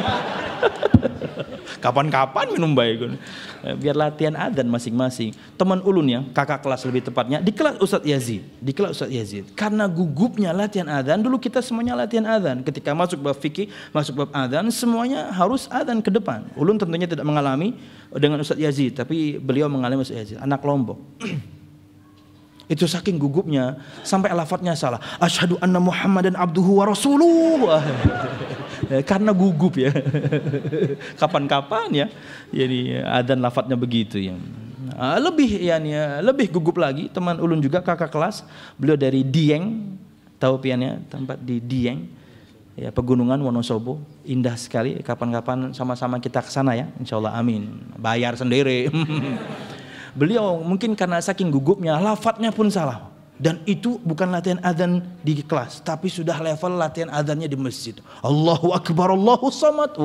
Kapan-kapan minum baygon. Biar latihan adzan masing-masing. Teman ulun ya, kakak kelas lebih tepatnya, di kelas Ustadz Yazid, di kelas Ustadz Yazid. Karena gugupnya latihan adzan, dulu kita semuanya latihan adzan. Ketika masuk bab fikih, masuk bab adzan, semuanya harus adzan ke depan. Ulun tentunya tidak mengalami dengan Ustadz Yazid, tapi beliau mengalami Ustadz Yazid, anak Lombok. Itu saking gugupnya sampai lafadznya salah. Asyhadu anna Muhammadan abduhu wa rasuluh. Karena gugup ya. Kapan-kapan ya. Jadi adzan lafadznya begitu ya. Lebih ya lebih gugup lagi teman ulun juga kakak kelas, beliau dari Dieng, tahu piannya, tempat di Dieng. Ya, pegunungan Wonosobo, indah sekali. Kapan-kapan sama-sama kita ke sana ya. Insyaallah amin. Bayar sendiri. Beliau mungkin karena saking gugupnya lafadznya pun salah, dan itu bukan latihan adzan di kelas, tapi sudah level latihan adzannya di masjid. Allahu Akbar, Allahu Samad.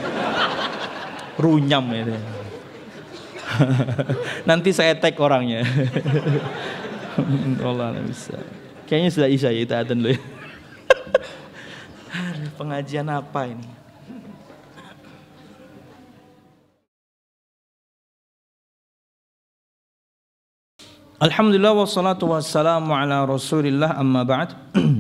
Runyam itu. Nanti saya tag orangnya. Allah bisa. Kayaknya sudah isya ya itu adzan dulu. Pengajian apa ini? Alhamdulillah wassalatu wassalamu ala Rasulillah amma ba'd.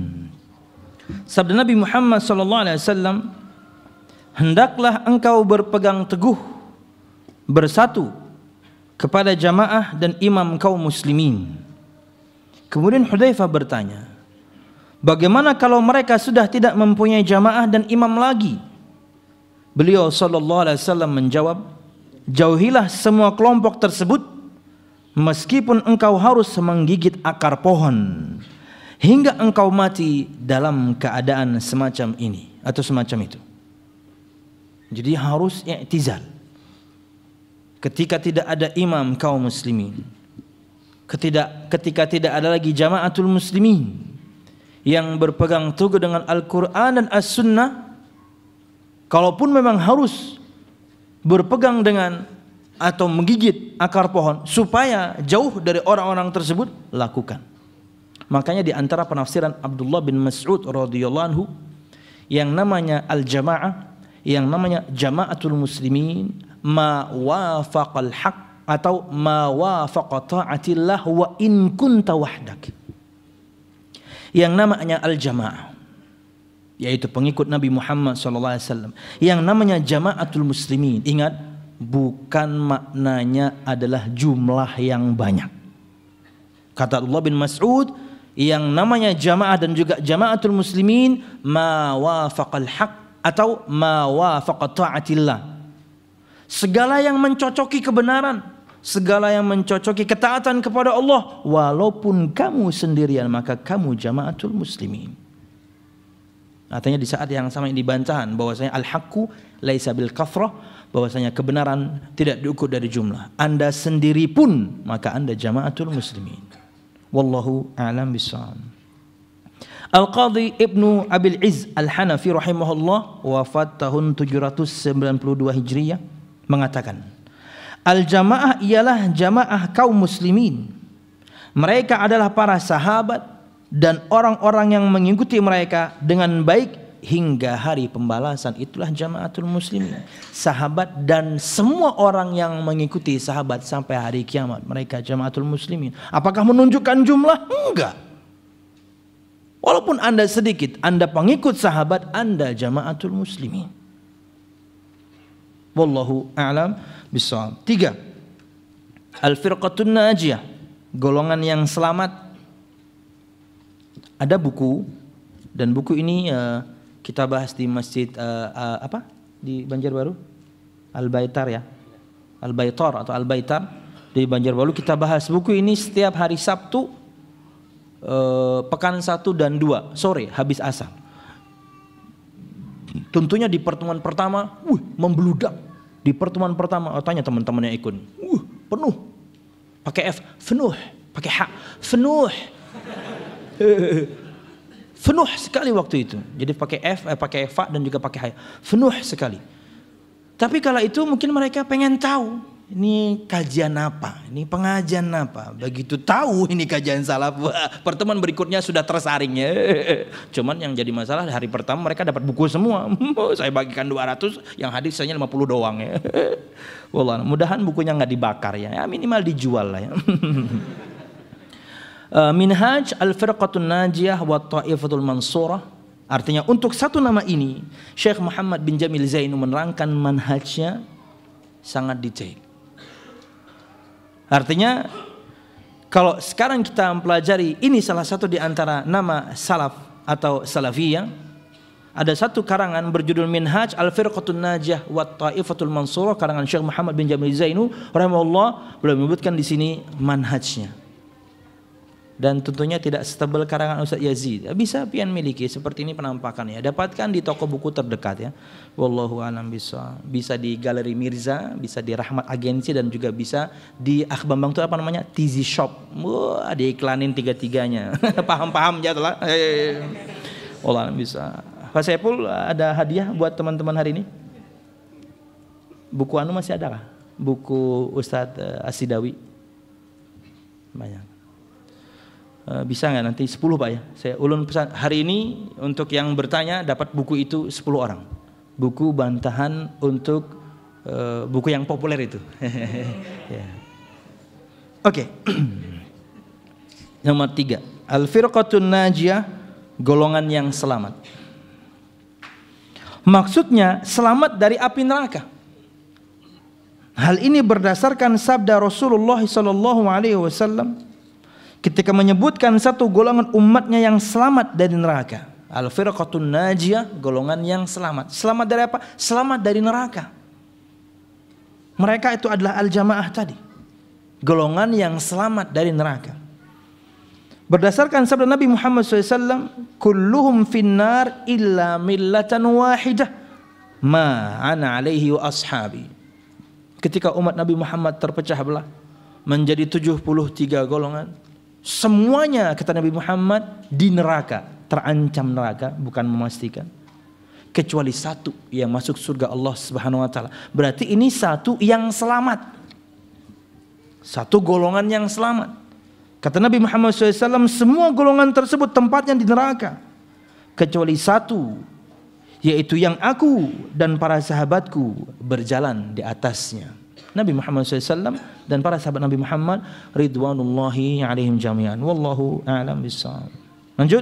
Sabda Nabi Muhammad sallallahu alaihi wasallam, hendaklah engkau berpegang teguh bersatu kepada jamaah dan imam kaum muslimin. Kemudian Hudzaifah bertanya, bagaimana kalau mereka sudah tidak mempunyai jamaah dan imam lagi? Beliau sallallahu alaihi wasallam menjawab, jauhilah semua kelompok tersebut, meskipun engkau harus menggigit akar pohon hingga engkau mati dalam keadaan semacam ini atau semacam itu. Jadi harus i'tizal. Ketika tidak ada imam kaum muslimin, ketika, ketika tidak ada lagi jamaatul muslimin yang berpegang teguh dengan Al-Quran dan As-Sunnah, kalaupun memang harus berpegang dengan atau menggigit akar pohon supaya jauh dari orang-orang tersebut, lakukan. Makanya di antara penafsiran Abdullah bin Mas'ud radhiyallahu anhu, yang namanya al-jamaah, yang namanya jamaatul muslimin, ma wafaqal haq atau ma wafaqa ta'atillah wa in kunta wahdak. Yang namanya al-jamaah, yaitu pengikut Nabi Muhammad sallallahu alaihi wasallam. Yang namanya jamaatul muslimin, ingat, bukan maknanya adalah jumlah yang banyak. Kata Abdullah bin Mas'ud, yang namanya jamaah dan juga jamaatul muslimin, ma wafaqal haq atau ma wafaqa ta'atillah. Segala yang mencocoki kebenaran, segala yang mencocoki ketaatan kepada Allah, walaupun kamu sendirian, maka kamu jamaatul muslimin. Artinya di saat yang sama ini dibantahan bahwasanya al-haqqu laisa bil kathrah, bahwasanya kebenaran tidak diukur dari jumlah. Anda sendiri pun maka Anda jamaatul muslimin. Wallahu a'lam bishawab. Al-Qadhi Ibnu Abil Izz Al-Hanafi rahimahullah, wafat tahun tujuh ratus sembilan puluh dua Hijriyah, mengatakan, al-jamaah ialah jamaah kaum muslimin. Mereka adalah para sahabat dan orang-orang yang mengikuti mereka dengan baik hingga hari pembalasan. Itulah jamaatul muslimin. Sahabat dan semua orang yang mengikuti sahabat sampai hari kiamat, mereka jamaatul muslimin. Apakah menunjukkan jumlah? Enggak. Walaupun Anda sedikit, Anda pengikut sahabat, Anda jamaatul muslimin. Wallahu a'lam bishawab. Tiga, al-firqatun najiyah, golongan yang selamat. ada buku, dan buku ini uh, kita bahas di masjid uh, uh, apa di Banjarbaru, Al-Baitar ya, Al-Baitar atau Al-Baitar di Banjarbaru. Kita bahas buku ini setiap hari Sabtu, uh, pekan satu dan dua sore habis asar. Tentunya di pertemuan pertama, wuh, membludak. Di pertemuan pertama, oh, tanya teman-teman yang ikut, wuh, penuh, pakai F, penuh, pakai H, penuh. Penuh sekali waktu itu. Jadi pakai F, eh, pakai fa dan juga pakai H. Penuh sekali. Tapi kala itu mungkin mereka pengen tahu ini kajian apa, ini pengajian apa. Begitu tahu ini kajian salaf, wah, pertemuan berikutnya sudah tersaring ya. Cuman yang jadi masalah hari pertama mereka dapat buku semua. Saya bagikan dua ratus, yang hadir hanya lima puluh doang ya. Wallah, mudahan bukunya nggak dibakar ya. Ya minimal dijual lah ya. Minhaj Al-Firqatun Najiyah wa Ta'ifatul Mansurah. Artinya untuk satu nama ini Syekh Muhammad bin Jamil Zainu menerangkan manhajnya sangat detail. Artinya kalau sekarang kita mempelajari ini salah satu di antara nama salaf atau salafiyah, ada satu karangan berjudul Minhaj Al-Firqatun Najiyah wa Ta'ifatul Mansurah karangan Syekh Muhammad bin Jamil Zainu rahimahullah, beliau menyebutkan di sini manhajnya. Dan tentunya tidak setebal karangan Ustaz Yazid. Bisa pian miliki seperti ini penampakannya. Dapatkan di toko buku terdekat ya. Wallahu a'lam bishawab. Bisa di Galeri Mirza, bisa di Rahmat Agensi, dan juga bisa di Akh Bambang itu apa namanya? Tizi Shop. Wah, diiklanin tiga-tiganya. Paham-paham ya telah. Wallahu a'lam bishawab. Pak Saiful, ada hadiah buat teman-teman hari ini? Buku anu masih ada kah? Buku Ustadz Asidawi. Banyak. Bisa nggak nanti sepuluh Pak ya? Saya ulun pesan hari ini untuk yang bertanya dapat buku itu sepuluh orang. Buku bantahan untuk uh, buku yang populer itu. Ya. Oke. Okay. Nomor tiga, Al-Firqatun Najiyah, golongan yang selamat. Maksudnya selamat dari api neraka. Hal ini berdasarkan sabda Rasulullah sallallahu alaihi wasallam ketika menyebutkan satu golongan umatnya yang selamat dari neraka. Al-Firqatun Najiyah, golongan yang selamat. Selamat dari apa? Selamat dari neraka. Mereka itu adalah al-jamaah tadi, golongan yang selamat dari neraka. Berdasarkan sabda Nabi Muhammad shallallahu alaihi wasallam, kulluhum finnar illa millatan wahidah ma ana alaihi wa ashabi. Ketika umat Nabi Muhammad terpecah belah menjadi tujuh puluh tiga golongan, semuanya kata Nabi Muhammad di neraka, terancam neraka, bukan memastikan, kecuali satu yang masuk surga Allah Subhanahu wa taala. Berarti ini satu yang selamat, satu golongan yang selamat. Kata Nabi Muhammad shallallahu alaihi wasallam, semua golongan tersebut tempatnya di neraka kecuali satu, yaitu yang aku dan para sahabatku berjalan di atasnya. Nabi Muhammad shallallahu alaihi wasallam dan para sahabat Nabi Muhammad ridwanullahi alaihim jami'an. Wallahu a'lam bishawab. Lanjut.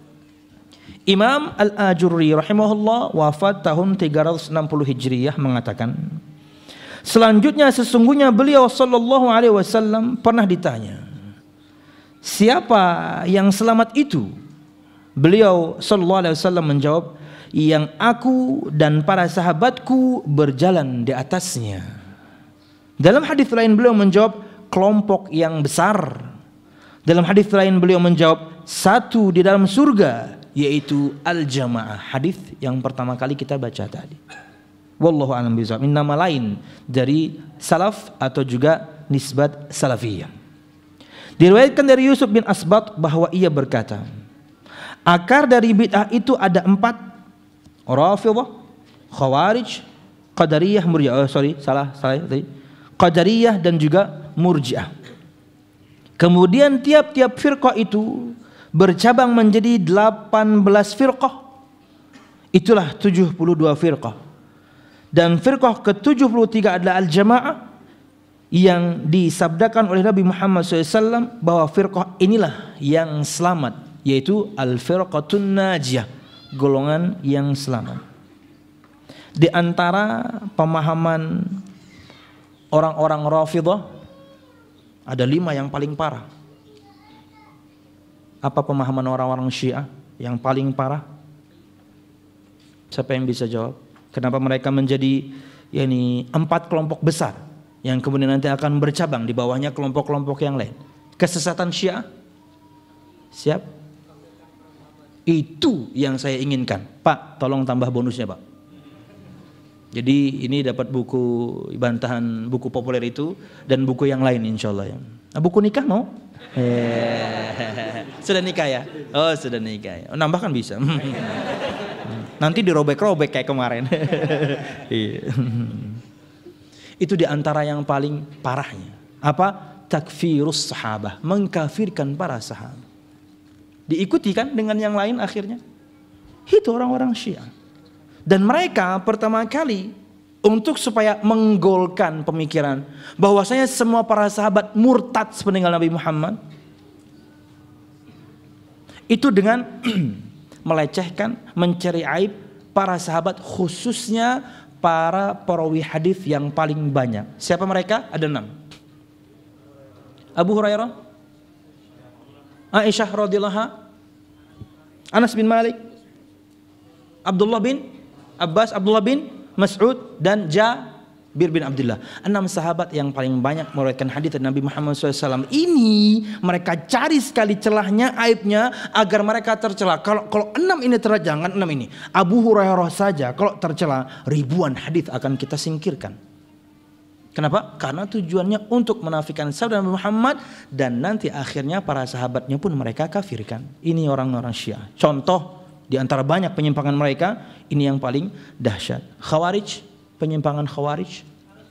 Imam Al-Ajurri rahimahullah wafat tahun tiga ratus enam puluh Hijriyah mengatakan, selanjutnya sesungguhnya beliau sallallahu alaihi wasallam pernah ditanya, siapa yang selamat itu? Beliau sallallahu alaihi wasallam menjawab, yang aku dan para sahabatku berjalan di atasnya. Dalam hadis lain beliau menjawab, kelompok yang besar. Dalam hadis lain beliau menjawab, satu di dalam surga, yaitu al-jamaah. Hadis yang pertama kali kita baca tadi. Wallahu a'lam bishawab. Ini nama lain dari salaf atau juga nisbat salafiyah. Diriwayatkan dari Yusuf bin Asbat bahwa ia berkata, akar dari bid'ah itu ada empat: Rafidhah, Khawarij, Qadariyah, Murji'ah. Oh, sorry, salah, salah tadi. Qadariyah dan juga Murji'ah. Kemudian tiap-tiap firqah itu bercabang menjadi delapan belas firqah. Itulah tujuh puluh dua firqah. Dan firqah ke tujuh puluh tiga adalah al-jamaah, yang disabdakan oleh Nabi Muhammad shallallahu alaihi wasallam bahwa firqah inilah yang selamat, yaitu al-firqatun najiyah, golongan yang selamat. Di antara pemahaman orang-orang Rafidhah ada lima yang paling parah. Apa pemahaman orang-orang Syiah yang paling parah? Siapa yang bisa jawab? Kenapa mereka menjadi yakni empat kelompok besar yang kemudian nanti akan bercabang di bawahnya kelompok-kelompok yang lain? Kesesatan Syiah? Siap? Itu yang saya inginkan. Pak, tolong tambah bonusnya, Pak. Jadi ini dapat buku bantahan buku populer itu dan buku yang lain insyaallah ya. Nah, buku nikah mau? Eh, sudah nikah ya? Oh, sudah nikah ya. Oh, nambah kan bisa. Nanti dirobek-robek kayak kemarin. Itu di antara yang paling parahnya. Apa? Takfirus sahabah, mengkafirkan para sahabat. Diikuti kan dengan yang lain akhirnya. Itu orang-orang Syiah. Dan mereka pertama kali untuk supaya menggolkan pemikiran bahwasanya semua para sahabat murtad sepeninggal Nabi Muhammad, itu dengan melecehkan, mencari aib para sahabat, khususnya para perawi hadis yang paling banyak. Siapa mereka? Ada enam. Abu Hurairah, Aisyah radhiyallahu anha, Anas bin Malik, Abdullah bin Abbas, Abdullah bin Mas'ud, dan Jabir bin Abdullah. Enam sahabat yang paling banyak meriwayatkan hadis dari Nabi Muhammad shallallahu alaihi wasallam. Ini mereka cari sekali celahnya, aibnya, agar mereka tercela. Kalau kalau enam ini tercela, jangan enam ini. Abu Hurairah saja kalau tercela, ribuan hadis akan kita singkirkan. Kenapa? Karena tujuannya untuk menafikan sabda Nabi Muhammad, dan nanti akhirnya para sahabatnya pun mereka kafirkan. Ini orang-orang Syiah. Contoh di antara banyak penyimpangan mereka, ini yang paling dahsyat. Khawarij, penyimpangan Khawarij.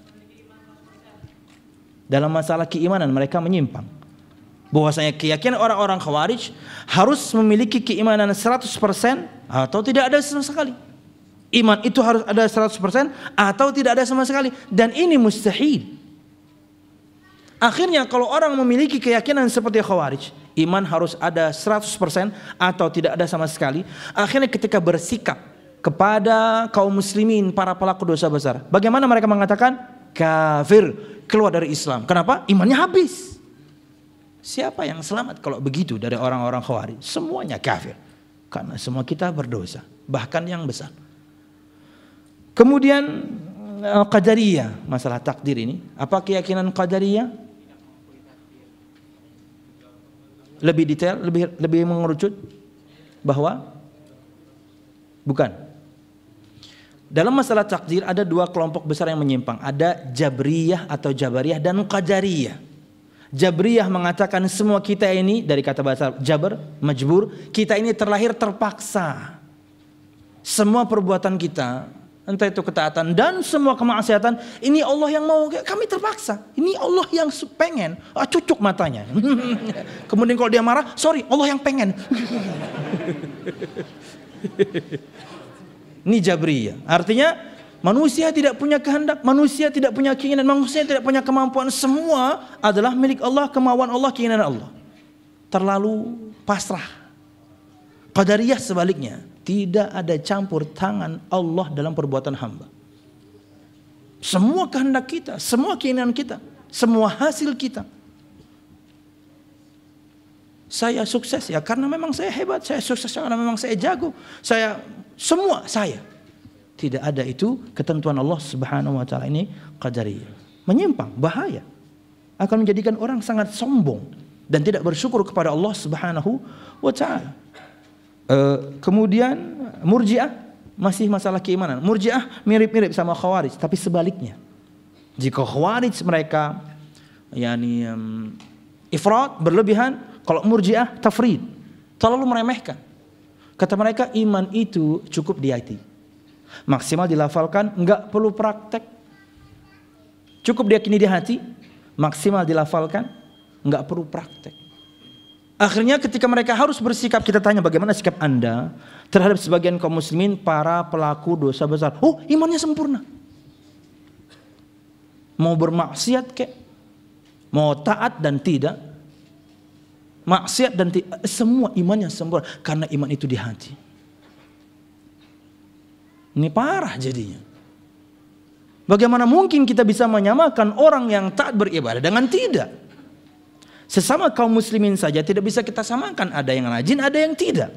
Dalam masalah keimanan mereka menyimpang. Bahwasanya keyakinan orang-orang Khawarij harus memiliki keimanan seratus persen atau tidak ada sama sekali. Iman itu harus ada seratus persen atau tidak ada sama sekali, dan ini mustahil. Akhirnya kalau orang memiliki keyakinan seperti Khawarij, iman harus ada seratus persen atau tidak ada sama sekali. Akhirnya ketika bersikap kepada kaum muslimin, para pelaku dosa besar, bagaimana mereka mengatakan? Kafir, keluar dari Islam. Kenapa? Imannya habis. Siapa yang selamat kalau begitu dari orang-orang Khawarij? Semuanya kafir. Karena semua kita berdosa, bahkan yang besar. Kemudian Qadariyah, masalah takdir ini. Apa keyakinan Qadariyah? Lebih detail, lebih lebih mengerucut bahwa bukan. Dalam masalah takdir ada dua kelompok besar yang menyimpang. Ada Jabriyah atau Jabariyah dan Qadariyah. Jabriyah mengatakan semua kita ini, dari kata bahasa Jabr, majbur, kita ini terlahir terpaksa. Semua perbuatan kita, entah itu ketaatan dan semua kemaksiatan, ini Allah yang mau, kami terpaksa. Ini Allah yang pengen, ah, cucuk matanya. Kemudian kalau dia marah, sorry, Allah yang pengen. Ini Jabriyah. Artinya manusia tidak punya kehendak, manusia tidak punya keinginan, manusia tidak punya kemampuan. Semua adalah milik Allah, kemauan Allah, keinginan Allah. Terlalu pasrah. Qadariyah sebaliknya, tidak ada campur tangan Allah dalam perbuatan hamba. Semua kehendak kita, semua keinginan kita, semua hasil kita. Saya sukses ya karena memang saya hebat, saya sukses karena memang saya jago, saya semua saya. Tidak ada itu ketentuan Allah Subhanahu wa taala. Ini Qadariyah. Menyimpang, bahaya. Akan menjadikan orang sangat sombong dan tidak bersyukur kepada Allah Subhanahu wa taala. Uh, kemudian Murji'ah, masih masalah keimanan. Murji'ah mirip-mirip sama Khawarij, tapi sebaliknya. Jika Khawarij mereka yakni um, ifrat, berlebihan, kalau Murji'ah tafrid, terlalu meremehkan. Kata mereka iman itu cukup di hati, maksimal dilafalkan, enggak perlu praktek. Cukup diyakini di hati, maksimal dilafalkan, enggak perlu praktek. Akhirnya ketika mereka harus bersikap, kita tanya bagaimana sikap Anda terhadap sebagian kaum muslimin, para pelaku dosa besar. Oh, imannya sempurna. Mau bermaksiat kek, mau taat dan tidak, maksiat dan tidak, semua imannya sempurna karena iman itu di hati. Ini parah jadinya. Bagaimana mungkin kita bisa menyamakan orang yang taat beribadah dengan tidak? Sesama kaum muslimin saja tidak bisa kita samakan, ada yang rajin, ada yang tidak.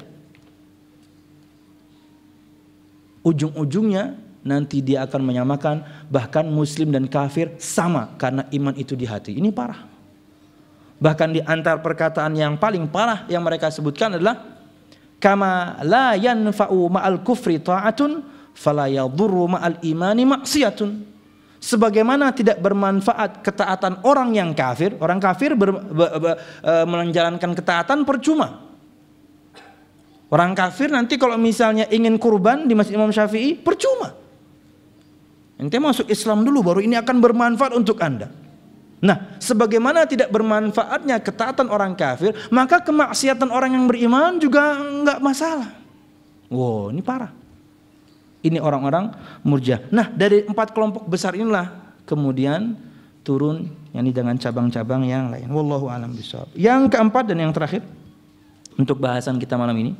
Ujung-ujungnya nanti dia akan menyamakan bahkan muslim dan kafir sama karena iman itu di hati. Ini parah. Bahkan di antar perkataan yang paling parah yang mereka sebutkan adalah kama la yanfa'u ma'al kufri ta'atun fala yadurru ma'al imani maksiyatun. Sebagaimana tidak bermanfaat ketaatan orang yang kafir, orang kafir ber, ber, ber, e, menjalankan ketaatan percuma. Orang kafir nanti kalau misalnya ingin kurban di Masjid Imam Syafi'i percuma. Ente masuk Islam dulu baru ini akan bermanfaat untuk Anda. Nah, sebagaimana tidak bermanfaatnya ketaatan orang kafir, maka kemaksiatan orang yang beriman juga enggak masalah. Wow, ini parah. Ini orang-orang Murji'ah. Nah, dari empat kelompok besar inilah kemudian turun yakni dengan cabang-cabang yang lain. Wallahu a'lam bishawab. Yang keempat dan yang terakhir untuk bahasan kita malam ini,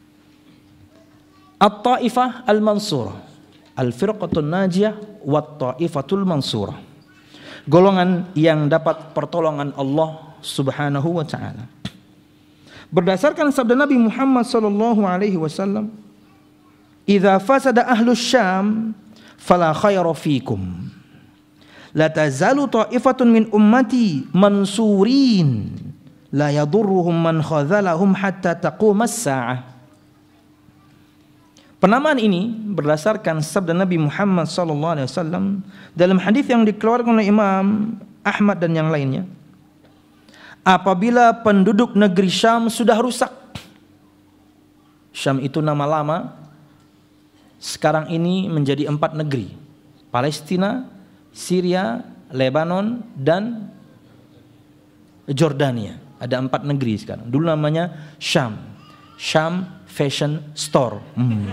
At-Taifah Al-Mansurah, Al-Firqatun Najiyah wat Taifatul Mansurah. Golongan yang dapat pertolongan Allah Subhanahu wa taala. Berdasarkan sabda Nabi Muhammad sallallahu alaihi wasallam, "Idza fasada ahlus Syam fala khayra fikum. La tazalu ta'ifatun min ummati mansurin la yadurruhum man khadzalahum hatta taqumas sa'ah." Penamaan ini berdasarkan sabda Nabi Muhammad sallallahu alaihi wasallam dalam hadis yang dikeluarkan oleh Imam Ahmad dan yang lainnya. Apabila penduduk negeri Syam sudah rusak. Syam itu nama lama. Sekarang ini menjadi empat negeri. Palestina, Syria, Lebanon, dan Jordania. Ada empat negeri sekarang. Dulu namanya Syam. Syam Fashion Store. Hmm.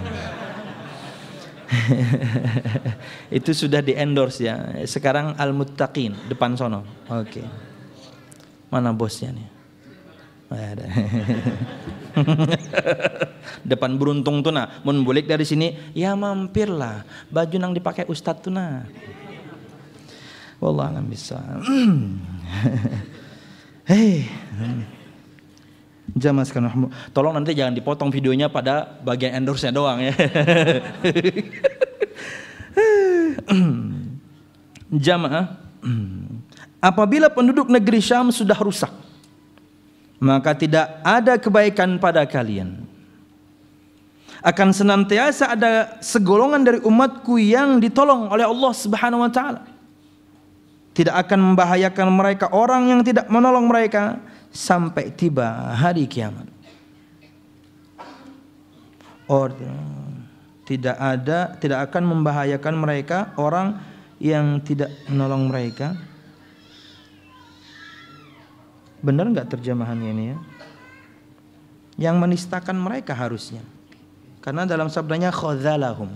Itu sudah di endorse ya. Sekarang Al-Muttaqin depan sono. Oke. Okay. Mana bosnya nih? Ada. Depan beruntung tuh nah. Mun bulik dari sini, ya mampirlah. Baju nang dipakai ustadz tuh nah. Wallah alam bisa. Hei. Jamaah sekalian, tolong nanti jangan dipotong videonya pada bagian endorse-nya doang ya. Jamaah, apabila penduduk negeri Syam sudah rusak, maka tidak ada kebaikan pada kalian. Akan senantiasa ada segolongan dari umatku yang ditolong oleh Allah Subhanahu wa taala. Tidak akan membahayakan mereka orang yang tidak menolong mereka sampai tiba hari kiamat. Or, tidak ada, tidak akan membahayakan mereka orang yang tidak menolong mereka. Benar nggak terjemahannya ini ya? Yang menistakan mereka harusnya. Karena dalam sabdanya khadzalahum.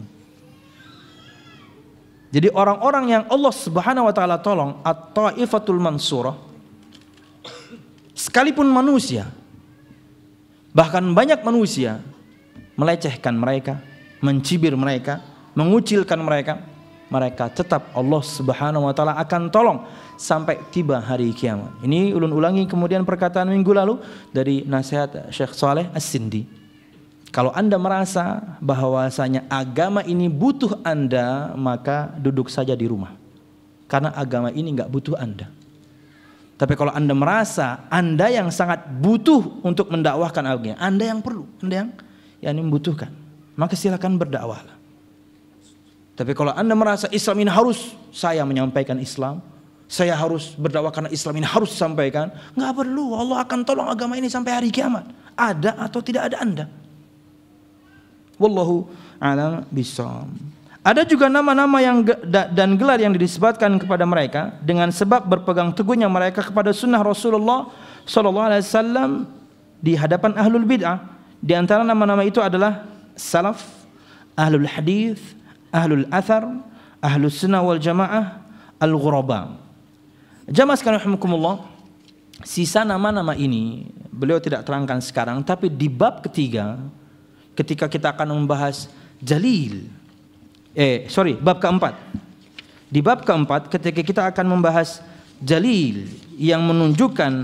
Jadi orang-orang yang Allah Subhanahu wa taala tolong, at-Taifatul Mansurah, sekalipun manusia, bahkan banyak manusia melecehkan mereka, mencibir mereka, mengucilkan mereka, mereka tetap Allah Subhanahu wa taala akan tolong sampai tiba hari kiamat. Ini ulun-ulangi kemudian perkataan minggu lalu dari nasihat Syekh Saleh As-Sindi. Kalau Anda merasa bahwasanya agama ini butuh Anda, maka duduk saja di rumah. Karena agama ini enggak butuh Anda. Tapi kalau Anda merasa Anda yang sangat butuh untuk mendakwahkan agama, Anda yang perlu, Anda yang yang membutuhkan, maka silakan berdakwahlah. Tapi kalau Anda merasa Islam ini harus saya menyampaikan Islam, saya harus berdakwah karena Islam ini harus disampaikan, enggak perlu. Allah akan tolong agama ini sampai hari kiamat. Ada atau tidak ada Anda. Wallahu a'lam bishawab. Ada juga nama-nama yang dan gelar yang disebutkan kepada mereka dengan sebab berpegang teguhnya mereka kepada sunnah Rasulullah sallallahu alaihi wasallam di hadapan ahlul bid'ah. Di antara nama-nama itu adalah salaf, ahlul hadis, ahlul athar, ahlus sunnah wal jamaah, al-ghuraba. Jamaah sekalian rahimakumullah, sisa nama-nama ini beliau tidak terangkan sekarang, tapi di bab ketiga ketika kita akan membahas jalil, eh sorry bab keempat, di bab keempat ketika kita akan membahas jalil yang menunjukkan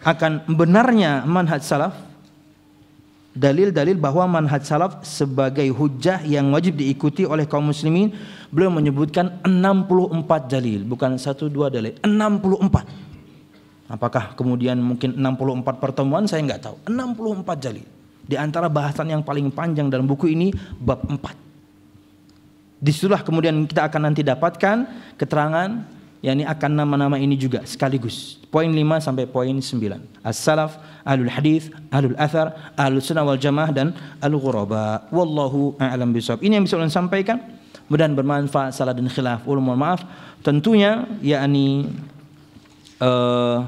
akan benarnya manhaj salaf, dalil-dalil bahwa manhaj salaf sebagai hujjah yang wajib diikuti oleh kaum muslimin, beliau menyebutkan enam puluh empat dalil, bukan satu dua dalil, enam puluh empat. Apakah kemudian mungkin enam puluh empat pertemuan, saya enggak tahu. enam puluh empat dalil. Di antara bahasan yang paling panjang dalam buku ini bab empat. Disitulah kemudian kita akan nanti dapatkan keterangan, yakni akan nama-nama ini juga sekaligus. Poin lima sampai poin sembilan. As-salaf, ahlul hadis, ahlul athar, ahlus sunnah wal jamaah, dan al-ghuraba. Wallahu a'lam bishawab. Ini yang bisa saya sampaikan. Mudah-mudahan bermanfaat. Salah dan khilaf, ulun mohon maaf. Tentunya yakni uh,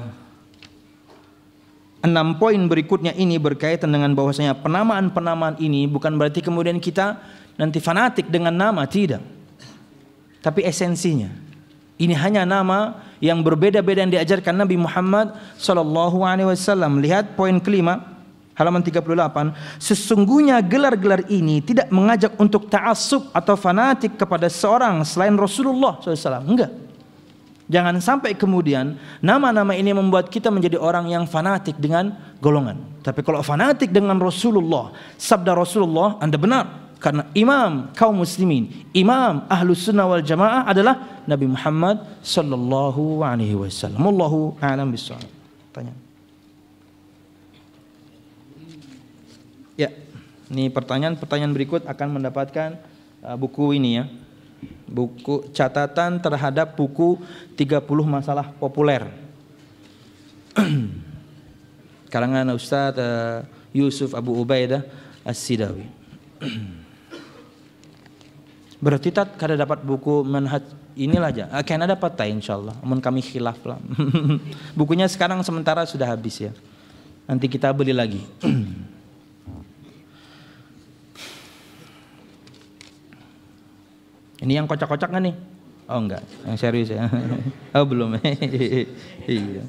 enam poin berikutnya ini berkaitan dengan bahwasanya penamaan-penamaan ini bukan berarti kemudian kita nanti fanatik dengan nama, tidak. Tapi esensinya, ini hanya nama yang berbeda-beda yang diajarkan Nabi Muhammad sallallahu alaihi wasallam. Lihat poin kelima, halaman tiga puluh delapan. Sesungguhnya gelar-gelar ini tidak mengajak untuk ta'assub atau fanatik kepada seorang selain Rasulullah sallallahu alaihi wasallam. Enggak. Jangan sampai kemudian nama-nama ini membuat kita menjadi orang yang fanatik dengan golongan. Tapi kalau fanatik dengan Rasulullah, sabda Rasulullah, Anda benar. Karena imam kaum muslimin, imam ahlus sunnah wal jamaah adalah Nabi Muhammad sallallahu alaihi wasallam. Wallahu a'lam bishawab. Tanya. Ya, ini pertanyaan-pertanyaan berikut akan mendapatkan uh, buku ini ya. Buku catatan terhadap buku tiga puluh masalah populer karangan Ustaz uh, Yusuf Abu Ubaidah As-Sidawi. Berarti tak kada dapat buku manhaj inilah aja. Akan ada dapat tak insyaallah. Amun kami khilaf lah. Bukunya sekarang sementara sudah habis ya. Nanti kita beli lagi. Ini yang kocak-kocak nggak nih? Oh enggak, yang serius ya. Oh belum. Iya.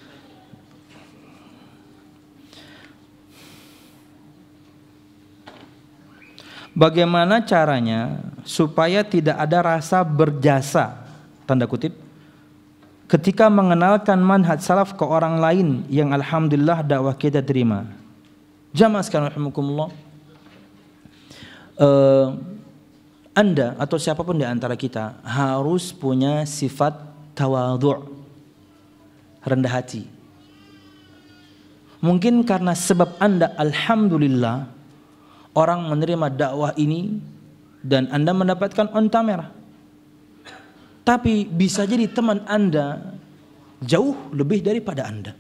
Bagaimana caranya supaya tidak ada rasa berjasa, tanda kutip, ketika mengenalkan manhaj salaf ke orang lain yang alhamdulillah dakwah kita terima? Jamaah sekalian rahimakumullah. Uh, Anda atau siapapun di antara kita harus punya sifat tawadhu', rendah hati. Mungkin karena sebab Anda alhamdulillah orang menerima dakwah ini dan Anda mendapatkan onta merah. Tapi bisa jadi teman Anda jauh lebih daripada Anda.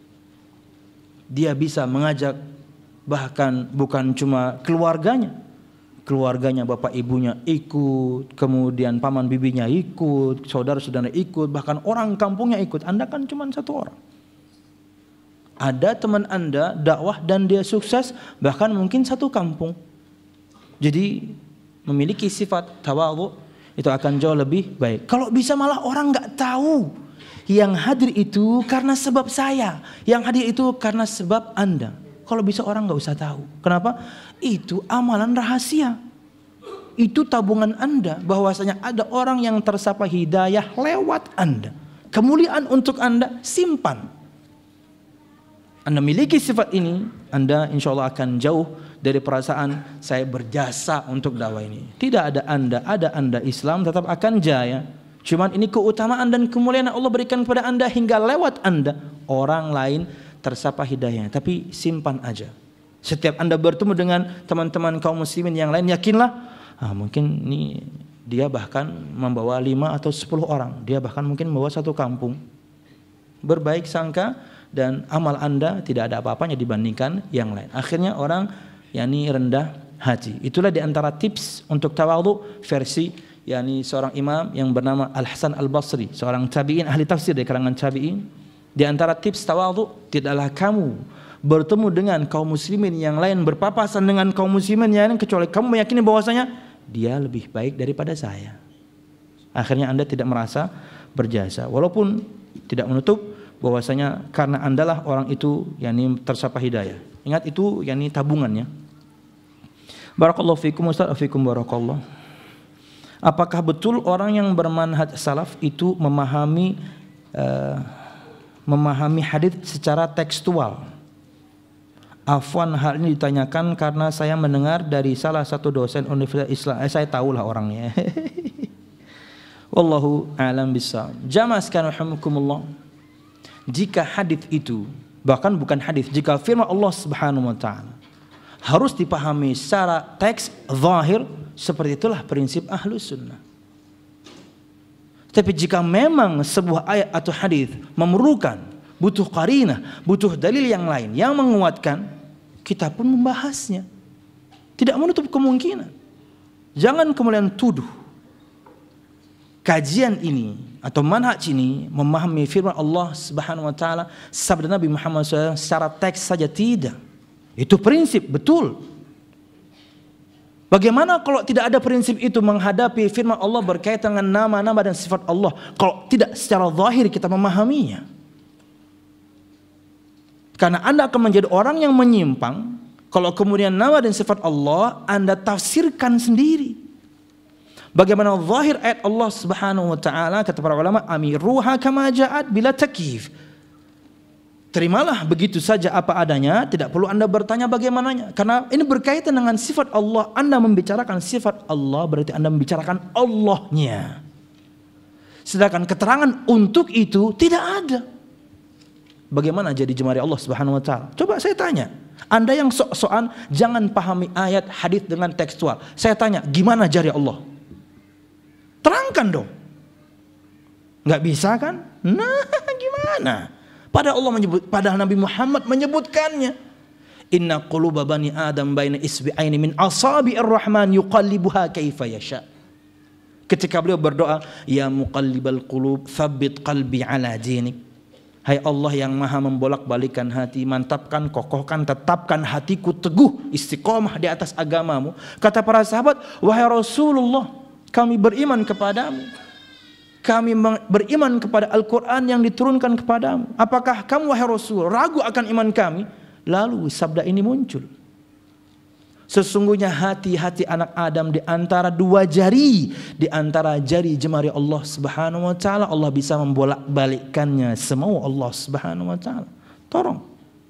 Dia bisa mengajak bahkan bukan cuma keluarganya, keluarganya bapak ibunya ikut, kemudian paman bibinya ikut, saudara-saudara ikut, bahkan orang kampungnya ikut. Anda kan cuma satu orang. Ada teman Anda dakwah dan dia sukses, bahkan mungkin satu kampung. Jadi memiliki sifat tawadhu itu akan jauh lebih baik. Kalau bisa malah orang nggak tahu yang hadir itu karena sebab saya, yang hadir itu karena sebab Anda. Kalau bisa orang nggak usah tahu. Kenapa? Itu amalan rahasia. Itu tabungan Anda, bahwasanya ada orang yang tersapa hidayah lewat Anda. Kemuliaan untuk Anda, simpan. Anda miliki sifat ini, Anda insya Allah akan jauh dari perasaan saya berjasa untuk dakwah ini. Tidak ada Anda, ada Anda, Islam tetap akan jaya. Cuman ini keutamaan dan kemuliaan yang Allah berikan kepada Anda hingga lewat Anda orang lain tersapa hidayahnya. Tapi simpan aja. Setiap Anda bertemu dengan teman-teman kaum muslimin yang lain, yakinlah, ah, mungkin ini dia bahkan membawa lima atau sepuluh orang. Dia bahkan mungkin membawa satu kampung. Berbaik sangka dan amal Anda tidak ada apa-apanya dibandingkan yang lain. Akhirnya orang yakni rendah hati. Itulah diantara tips untuk tawadhu versi yakni seorang imam yang bernama Al-Hasan Al-Basri, seorang tabi'in ahli tafsir dari kalangan tabi'in. Di antara tips tawadhu, tidaklah kamu bertemu dengan kaum muslimin yang lain, berpapasan dengan kaum muslimin yang lain, kecuali kamu meyakini bahwasanya dia lebih baik daripada saya. Akhirnya Anda tidak merasa berjasa, walaupun tidak menutup bahwasanya karena Andalah orang itu yakni tersapa hidayah. Ingat itu yakni tabungannya. Barakallahu fikum Ustaz, fikum barakallah. Apakah betul orang yang bermanhaj salaf itu memahami uh, memahami hadis secara tekstual? Afwan, hal ini ditanyakan karena saya mendengar dari salah satu dosen Universitas Islam. Eh, saya tahulah orangnya. Wallahu a'lam bishawab. Jamaah sekalian rahimakumullah. Jika hadis itu, bahkan bukan hadis, jika firman Allah Subhanahu wa taala harus dipahami secara teks zahir, seperti itulah prinsip Ahlus Sunnah. Tapi jika memang sebuah ayat atau hadis memerlukan, butuh qarinah, butuh dalil yang lain yang menguatkan, kita pun membahasnya. Tidak menutup kemungkinan. Jangan kemudian tuduh kajian ini atau manhaj ini memahami firman Allah Subhanahu wa taala, sabda Nabi Muhammad shallallahu alaihi wasallam secara teks saja, tidak. Itu prinsip, betul. Bagaimana kalau tidak ada prinsip itu menghadapi firman Allah berkaitan dengan nama-nama dan sifat Allah, kalau tidak secara zahir kita memahaminya? Karena Anda akan menjadi orang yang menyimpang kalau kemudian nama dan sifat Allah Anda tafsirkan sendiri. Bagaimana zahir ayat Allah Subhanahu wa taala, kata para ulama, amiruha kama ja'at bila takyif. Terimalah begitu saja apa adanya, tidak perlu Anda bertanya bagaimananya. Karena ini berkaitan dengan sifat Allah. Anda membicarakan sifat Allah berarti Anda membicarakan Allahnya. Sedangkan keterangan untuk itu tidak ada. Bagaimana jadi jemari Allah Subhanahu wa taala? Coba saya tanya. Anda yang sok-sokan jangan pahami ayat hadis dengan tekstual. Saya tanya, gimana jari Allah? Terangkan dong. Enggak bisa kan? Nah, gimana? Padahal Allah menyebut, padahal Nabi Muhammad menyebutkannya. Inna quluba bani Adam baina isbi'aini min asabi'ir rahman yuqallibuha kaifa yasha. Ketika beliau berdoa, ya muqallibal qulub, tsabbit qalbi ala dinik. Hai Allah yang maha membolak-balikan hati, mantapkan, kokohkan, tetapkan hatiku teguh, istiqomah di atas agamamu. Kata para sahabat, wahai Rasulullah, kami beriman kepadamu. Kami beriman kepada Al-Quran yang diturunkan kepadamu. Apakah kamu wahai Rasul ragu akan iman kami? Lalu sabda ini muncul. Sesungguhnya hati-hati anak Adam di antara dua jari, di antara jari jemari Allah Subhanahu wa taala, Allah bisa membolak-balikkannya semau Allah Subhanahu wa taala. Tolong.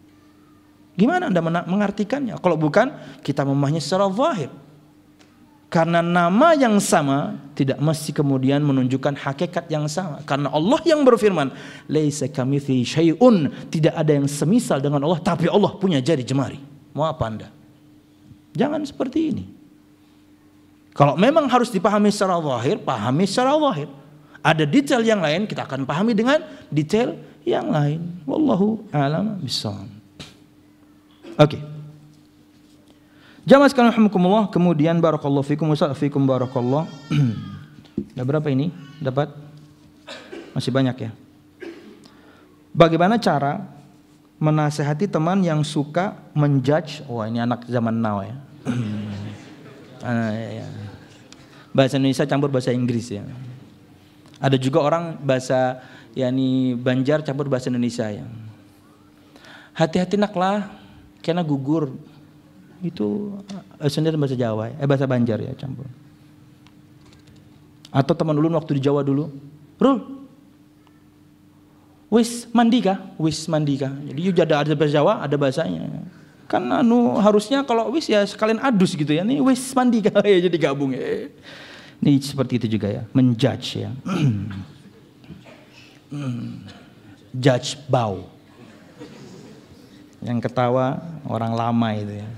Gimana Anda mengartikannya? Kalau bukan kita memahaminya secara zahir. Karena nama yang sama tidak mesti kemudian menunjukkan hakikat yang sama. Karena Allah yang berfirman, laisa kamitslihi syai'un, tidak ada yang semisal dengan Allah, tapi Allah punya jari jemari. Mau apa Anda? Jangan seperti ini. Kalau memang harus dipahami secara zahir, pahami secara zahir. Ada detail yang lain, kita akan pahami dengan detail yang lain. Wallahu a'lam bishawab. Oke. Jamaah sekalian rahimakumullah, kemudian barakallahu fikum wa fikum barakallah. Ada berapa ini? Dapat? Masih banyak ya. Bagaimana cara menasehati teman yang suka menjudge? Wah, ini anak zaman now ya. ah, ya, ya. Bahasa Indonesia campur bahasa Inggris ya. Ada juga orang bahasa yakni Banjar campur bahasa Indonesia ya. Hati-hati naklah, kena gugur. Itu eh, sendiri bahasa Jawa, eh bahasa Banjar ya campur. Atau teman ulun waktu di Jawa dulu, Rul, wis mandi kah? Wis mandi kah? Jadi ada ada bahasa Jawa, ada bahasanya. Kan anu harusnya kalau wis ya sekalian adus gitu ya. Nih wis mandi kah? Ya jadi gabung ya. Ini seperti itu juga ya, menjudge ya. Judge bau. Yang ketawa orang lama itu ya.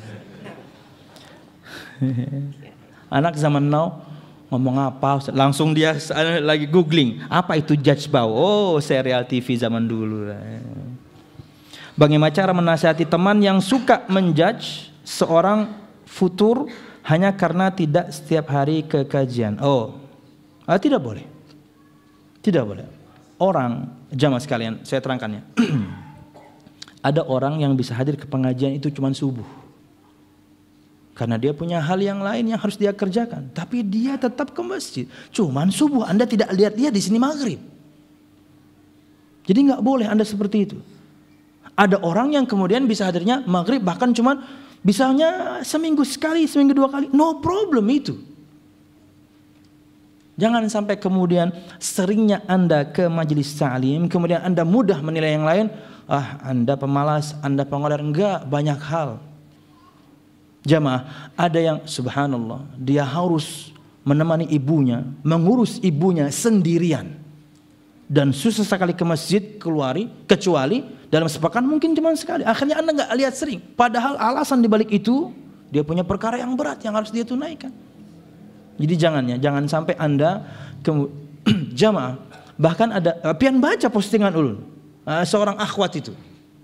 Anak zaman now ngomong apa? Langsung dia lagi googling. Apa itu judge bau? Oh, serial T V zaman dulu. Bagaimana cara menasihati teman yang suka menjudge seorang futur hanya karena tidak setiap hari ke kajian? Oh, ah, tidak boleh. Tidak boleh. Orang, jamaah sekalian, saya terangkannya. Ada orang yang bisa hadir ke pengajian itu cuma subuh. Karena dia punya hal yang lain yang harus dia kerjakan. Tapi dia tetap ke masjid. Cuman subuh, Anda tidak lihat dia di sini maghrib. Jadi nggak boleh Anda seperti itu. Ada orang yang kemudian bisa hadirnya maghrib, bahkan cuman bisanya seminggu sekali, seminggu dua kali. No problem itu. Jangan sampai kemudian seringnya Anda ke majelis ta'lim, kemudian Anda mudah menilai yang lain, ah Anda pemalas, Anda pengorban. Enggak, banyak hal. Jamaah, ada yang subhanallah, dia harus menemani ibunya, mengurus ibunya sendirian. Dan susah sekali ke masjid keluari, kecuali dalam sepekan mungkin cuma sekali. Akhirnya Anda enggak lihat sering. Padahal alasan dibalik itu, dia punya perkara yang berat yang harus dia tunaikan. Jadi jangan ya, jangan sampai Anda jamaah. Bahkan ada pian baca postingan ulun, uh, seorang akhwat itu.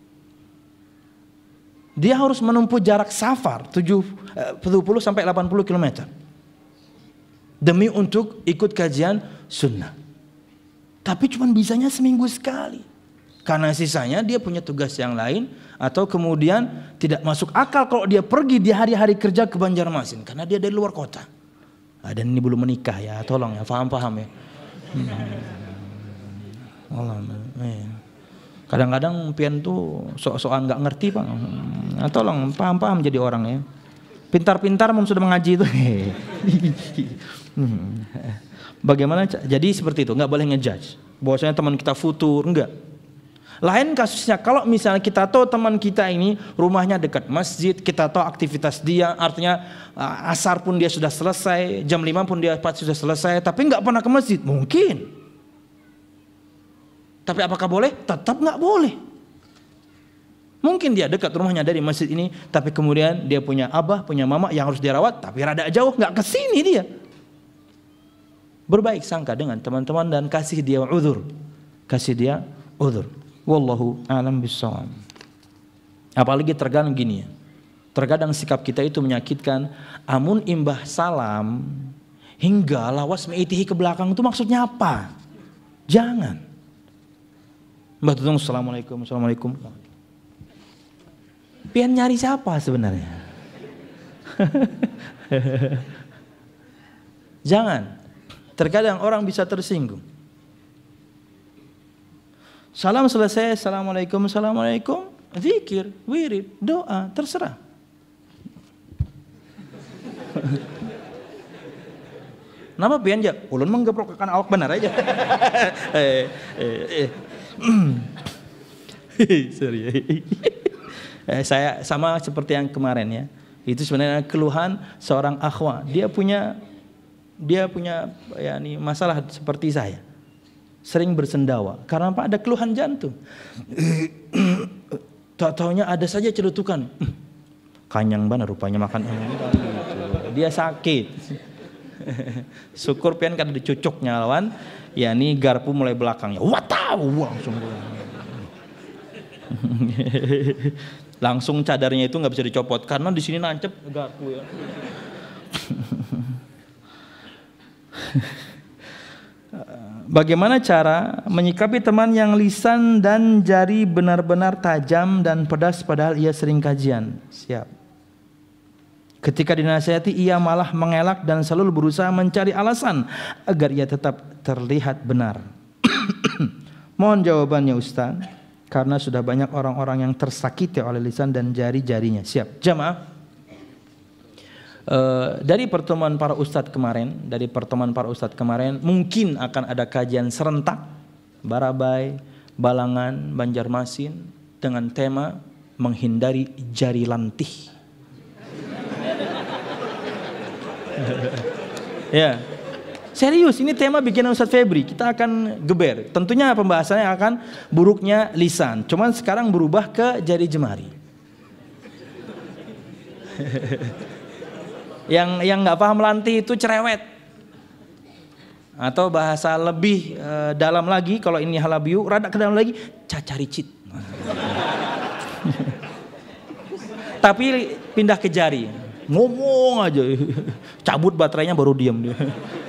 Dia harus menempuh jarak safar tujuh puluh sampai delapan puluh kilometer demi untuk ikut kajian sunnah. Tapi cuma bisanya seminggu sekali. Karena sisanya dia punya tugas yang lain, atau kemudian tidak masuk akal kalau dia pergi di hari-hari kerja ke Banjarmasin karena dia dari luar kota. Ah, dan ini belum menikah ya, tolong ya, paham-paham ya. Hmm. Kadang-kadang pian tuh sok-sokan nggak ngerti bang. Nah, tolong paham-paham jadi orang ya. Pintar-pintar mau sudah mengaji itu. Bagaimana? Jadi seperti itu, nggak boleh ngejudge. Bahwasanya teman kita futur, enggak. Lain kasusnya kalau misalnya kita tahu teman kita ini rumahnya dekat masjid, kita tahu aktivitas dia, artinya uh, asar pun dia sudah selesai, jam lima pun dia pasti sudah selesai, tapi nggak pernah ke masjid, mungkin. Tapi apakah boleh? Tetap nggak boleh. Mungkin dia dekat rumahnya dari masjid ini, tapi kemudian dia punya abah, punya mama yang harus dirawat, tapi rada jauh, nggak kesini dia. Berbaik sangka dengan teman-teman dan kasih dia uzur, kasih dia uzur. Wallahu a'lam bishawab. Apalagi terkadang gini ya, terkadang sikap kita itu menyakitkan. Amun imbah salam hingga lawas meitihi ke belakang itu maksudnya apa? Jangan. Mbah Tutung, assalamualaikum, assalamualaikum. Pian nyari siapa sebenarnya? Jangan. Terkadang orang bisa tersinggung. Salam selesai, assalamualaikum, assalamualaikum, zikir, wirid, doa, terserah. Nama pian aja, ulun menggeprokkan awak benar aja. eh, eh, eh. Sorry. eh, saya sama seperti yang kemarin ya. Itu sebenarnya keluhan seorang akhwa. Dia punya, dia punya ya nih masalah seperti saya. Sering bersendawa karena apa? Ada keluhan jantung. Tak taunya ada saja celutukan. Kanyang banget rupanya makan gitu. Dia sakit. Syukur pian kada dicucuknya lawan, ya nih garpu mulai belakangnya. Watau langsung. Langsung cadarnya itu nggak bisa dicopot karena di sini nancep garpu ya. Bagaimana cara menyikapi teman yang lisan dan jari benar-benar tajam dan pedas padahal ia sering kajian? Siap. Ketika dinasihati ia malah mengelak dan selalu berusaha mencari alasan agar ia tetap terlihat benar. Mohon jawabannya Ustaz, karena sudah banyak orang-orang yang tersakiti oleh lisan dan jari-jarinya. Siap. Jamaah. Uh, dari pertemuan para ustadz kemarin, dari pertemuan para ustadz kemarin, mungkin akan ada kajian serentak Barabai, Balangan, Banjarmasin dengan tema menghindari jari lantih. Ya, serius ini tema bikinan Ustadz Febri. Kita akan geber. Tentunya pembahasannya akan buruknya lisan. Cuman sekarang berubah ke jari jemari. Yang yang nggak paham lantih itu cerewet, atau bahasa lebih e, dalam lagi kalau ini halabiu, rada ke dalam lagi cacaricit. Tapi pindah ke jari, ngomong aja, cabut baterainya baru diam dia.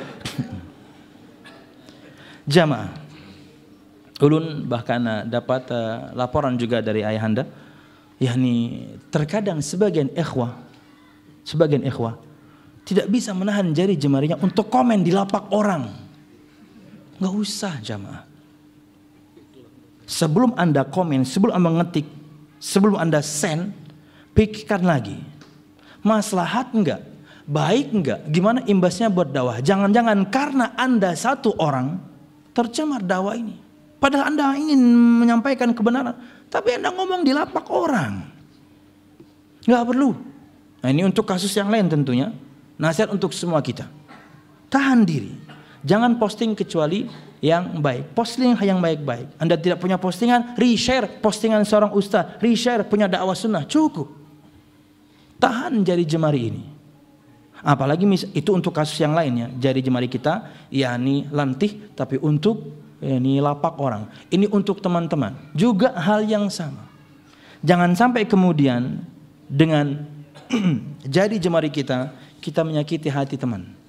Jamaah, ulun bahkan dapat uh, laporan juga dari ayahanda, yakni terkadang sebagian ikhwah, sebagian ikhwah tidak bisa menahan jari jemarinya untuk komen di lapak orang. Nggak usah jamaah. Sebelum anda komen, sebelum anda mengetik, sebelum anda send, pikirkan lagi. Maslahat enggak baik enggak? Gimana imbasnya buat dakwah? Jangan-jangan karena Anda satu orang tercemar dakwah ini. Padahal Anda ingin menyampaikan kebenaran, tapi Anda ngomong di lapak orang. Enggak perlu. Nah, ini untuk kasus yang lain tentunya. Nasihat untuk semua kita. Tahan diri. Jangan posting kecuali yang baik. Posting yang baik-baik. Anda tidak punya postingan, reshare postingan seorang ustaz, reshare punya dakwah sunnah, cukup. Tahan jari jemari ini. Apalagi itu untuk kasus yang lainnya. Jari jemari kita yakni lantih, tapi untuk yakni lapak orang. Ini untuk teman-teman. Juga hal yang sama. Jangan sampai kemudian dengan jari jemari kita kita menyakiti hati teman.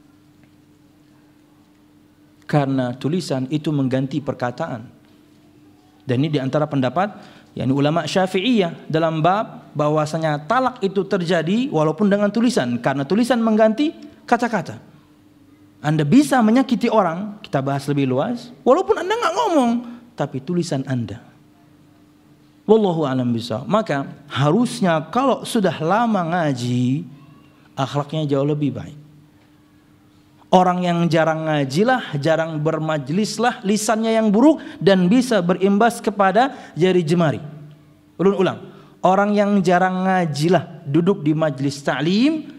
Karena tulisan itu mengganti perkataan. Dan ini diantara pendapat yakni ulama Syafi'iyah dalam bab bahwasanya talak itu terjadi walaupun dengan tulisan, karena tulisan mengganti kata-kata. Anda bisa menyakiti orang, kita bahas lebih luas, walaupun Anda nggak ngomong, tapi tulisan Anda. Wallahu a'lam bishawab. Maka harusnya kalau sudah lama ngaji, akhlaknya jauh lebih baik. Orang yang jarang ngajilah, jarang bermajlislah, lisannya yang buruk dan bisa berimbas kepada jari jemari. Ulun-ulang, orang yang jarang ngajilah, duduk di majlis ta'lim,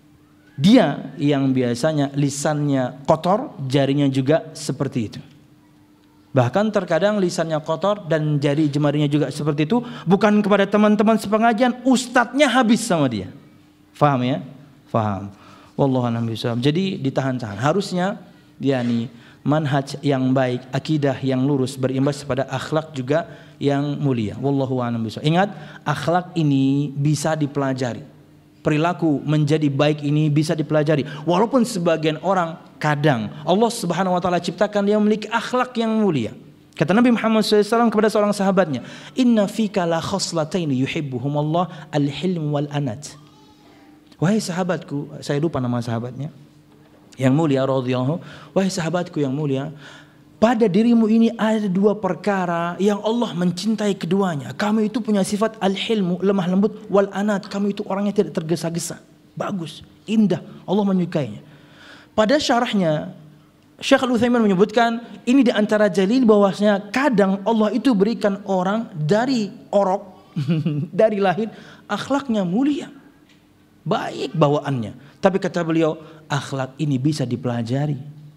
dia yang biasanya lisannya kotor, jarinya juga seperti itu. Bahkan terkadang lisannya kotor dan jari jemarinya juga seperti itu, bukan kepada teman-teman sepengajian, ustadznya habis sama dia. Faham ya? Faham. Wallahu a'lam bishawab. Jadi ditahan-tahan. Harusnya yakni manhaj yang baik, akidah yang lurus berimbas pada akhlak juga yang mulia. Wallahu a'lam bishawab. Ingat, akhlak ini bisa dipelajari. Perilaku menjadi baik ini bisa dipelajari. Walaupun sebagian orang kadang Allah Subhanahu wa taala ciptakan dia memiliki akhlak yang mulia. Kata Nabi Muhammad shallallahu alaihi wasallam kepada seorang sahabatnya, "Inna fika la khoslataini yuhibbuhumullah al-hilm wal anat." Wahai sahabatku, saya lupa nama sahabatnya, yang mulia radhiyallahu, wahai sahabatku yang mulia, pada dirimu ini ada dua perkara yang Allah mencintai keduanya. Kamu itu punya sifat al-hilmu, lemah lembut, wal anat, kamu itu orangnya tidak tergesa-gesa. Bagus, indah, Allah menyukainya. Pada syarahnya Syekh Al-Utsaimin menyebutkan ini di antara dalil bahwasanya kadang Allah itu berikan orang dari orok dari lahir akhlaknya mulia. Baik bawaannya, tapi kata beliau akhlak ini bisa dipelajari.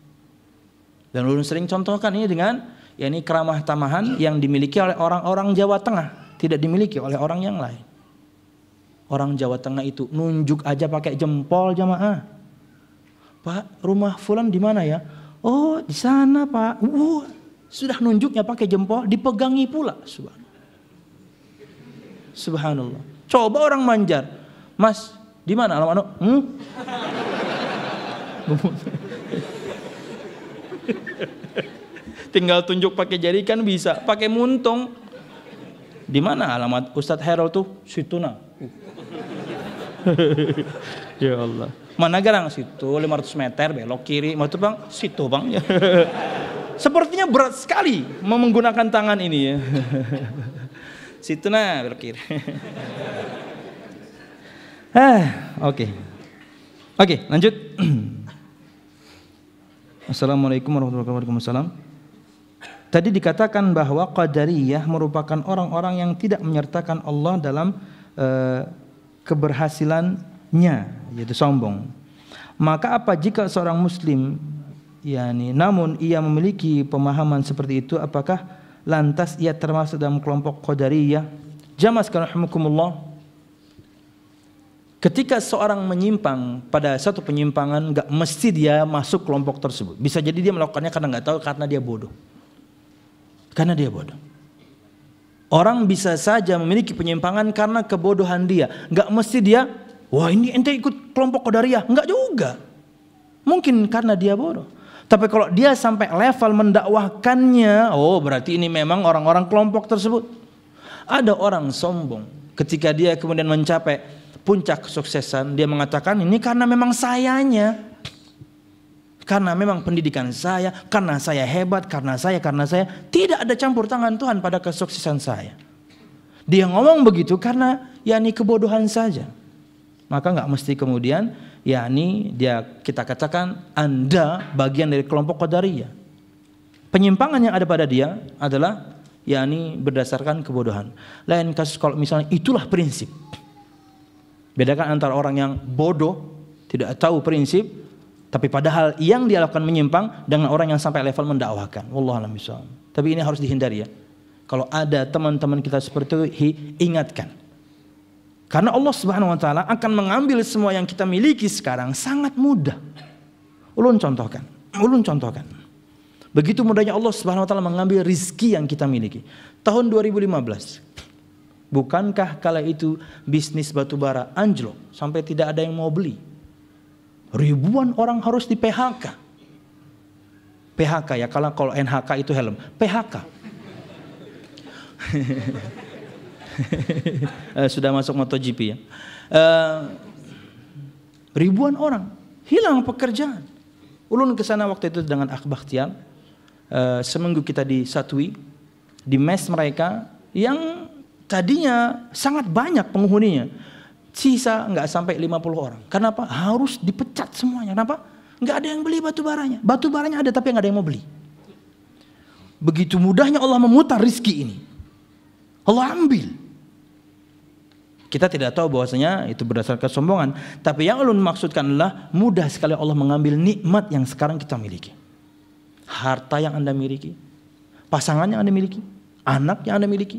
Dan ulun sering contohkan ini dengan ya ini keramah tamahan yang dimiliki oleh orang-orang Jawa Tengah, tidak dimiliki oleh orang yang lain. Orang Jawa Tengah itu nunjuk aja pakai jempol jamaah. Pak, rumah fulan di mana ya? Oh, di sana, Pak. Uh, sudah nunjuknya pakai jempol, dipegangi pula. Subhanallah. Subhanallah. Coba orang manjar. Mas, di mana alamat? Hmm? Tinggal tunjuk pakai jari kan bisa, pakai muntung. Di mana alamat Ustadz Herol tuh? Situ nah. Ya Allah. Mana garang? Situ lima ratus meter belok kiri. Mau tuh Bang? Situ Bang. Sepertinya berat sekali menggunakan tangan ini ya. Situ nah belok kiri. Ah, oke. Okay. Oke, okay, lanjut. Assalamualaikum warahmatullahi wabarakatuh. Tadi dikatakan bahwa Qadariyah merupakan orang-orang yang tidak menyertakan Allah dalam uh, keberhasilannya, yaitu sombong. Maka apa jika seorang muslim yakni namun ia memiliki pemahaman seperti itu, apakah lantas ia termasuk dalam kelompok Qadariyah? Jamaah sekalian rahimakumullah. Ketika seorang menyimpang pada satu penyimpangan, nggak mesti dia masuk kelompok tersebut. Bisa jadi dia melakukannya karena nggak tahu, karena dia bodoh. Karena dia bodoh. Orang bisa saja memiliki penyimpangan karena kebodohan dia. Nggak mesti dia, wah ini ente ikut kelompok Qadariyah. Nggak juga. Mungkin karena dia bodoh. Tapi kalau dia sampai level mendakwahkannya, oh berarti ini memang orang-orang kelompok tersebut. Ada orang sombong ketika dia kemudian mencapai puncak kesuksesan, dia mengatakan ini karena memang sayanya, karena memang pendidikan saya, karena saya hebat, karena saya, karena saya. Tidak ada campur tangan Tuhan pada kesuksesan saya. Dia ngomong begitu karena yakni kebodohan saja. Maka nggak mesti kemudian yakni dia kita katakan Anda bagian dari kelompok Qadariyah. Penyimpangan yang ada pada dia adalah yakni berdasarkan kebodohan. Lain kasus kalau misalnya itulah prinsip. Bedakan antara orang yang bodoh, tidak tahu prinsip, tapi padahal yang dia lakukan menyimpang, dengan orang yang sampai level mendakwakan. Wallahu a'lam bishawab. Tapi ini harus dihindari ya. Kalau ada teman-teman kita seperti itu, ingatkan. Karena Allah Subhanahu wa taala akan mengambil semua yang kita miliki sekarang sangat mudah. Ulun contohkan. Ulun contohkan. Begitu mudahnya Allah Subhanahu wa taala mengambil rizki yang kita miliki. Tahun dua ribu lima belas. Bukankah kala itu bisnis batubara anjlok sampai tidak ada yang mau beli? Ribuan orang harus di P H K. P H K ya, kalau kalau N H K itu helm. P H K. Sudah masuk MotoGP ya. Uh, ribuan orang hilang pekerjaan. Ulun ke sana waktu itu dengan Akh Bakhtiar. Uh, seminggu kita disatui di mes mereka yang tadinya sangat banyak penghuninya. Sisa nggak sampai lima puluh orang. Kenapa? Harus dipecat semuanya. Kenapa? Nggak ada yang beli batu baranya. Batu baranya ada tapi nggak ada yang mau beli. Begitu mudahnya Allah memutar rizki ini. Allah ambil. Kita tidak tahu bahwasanya itu berdasarkan kesombongan. Tapi yang ulun maksudkan adalah mudah sekali Allah mengambil nikmat yang sekarang kita miliki. Harta yang Anda miliki. Pasangan yang Anda miliki. Anak yang Anda miliki.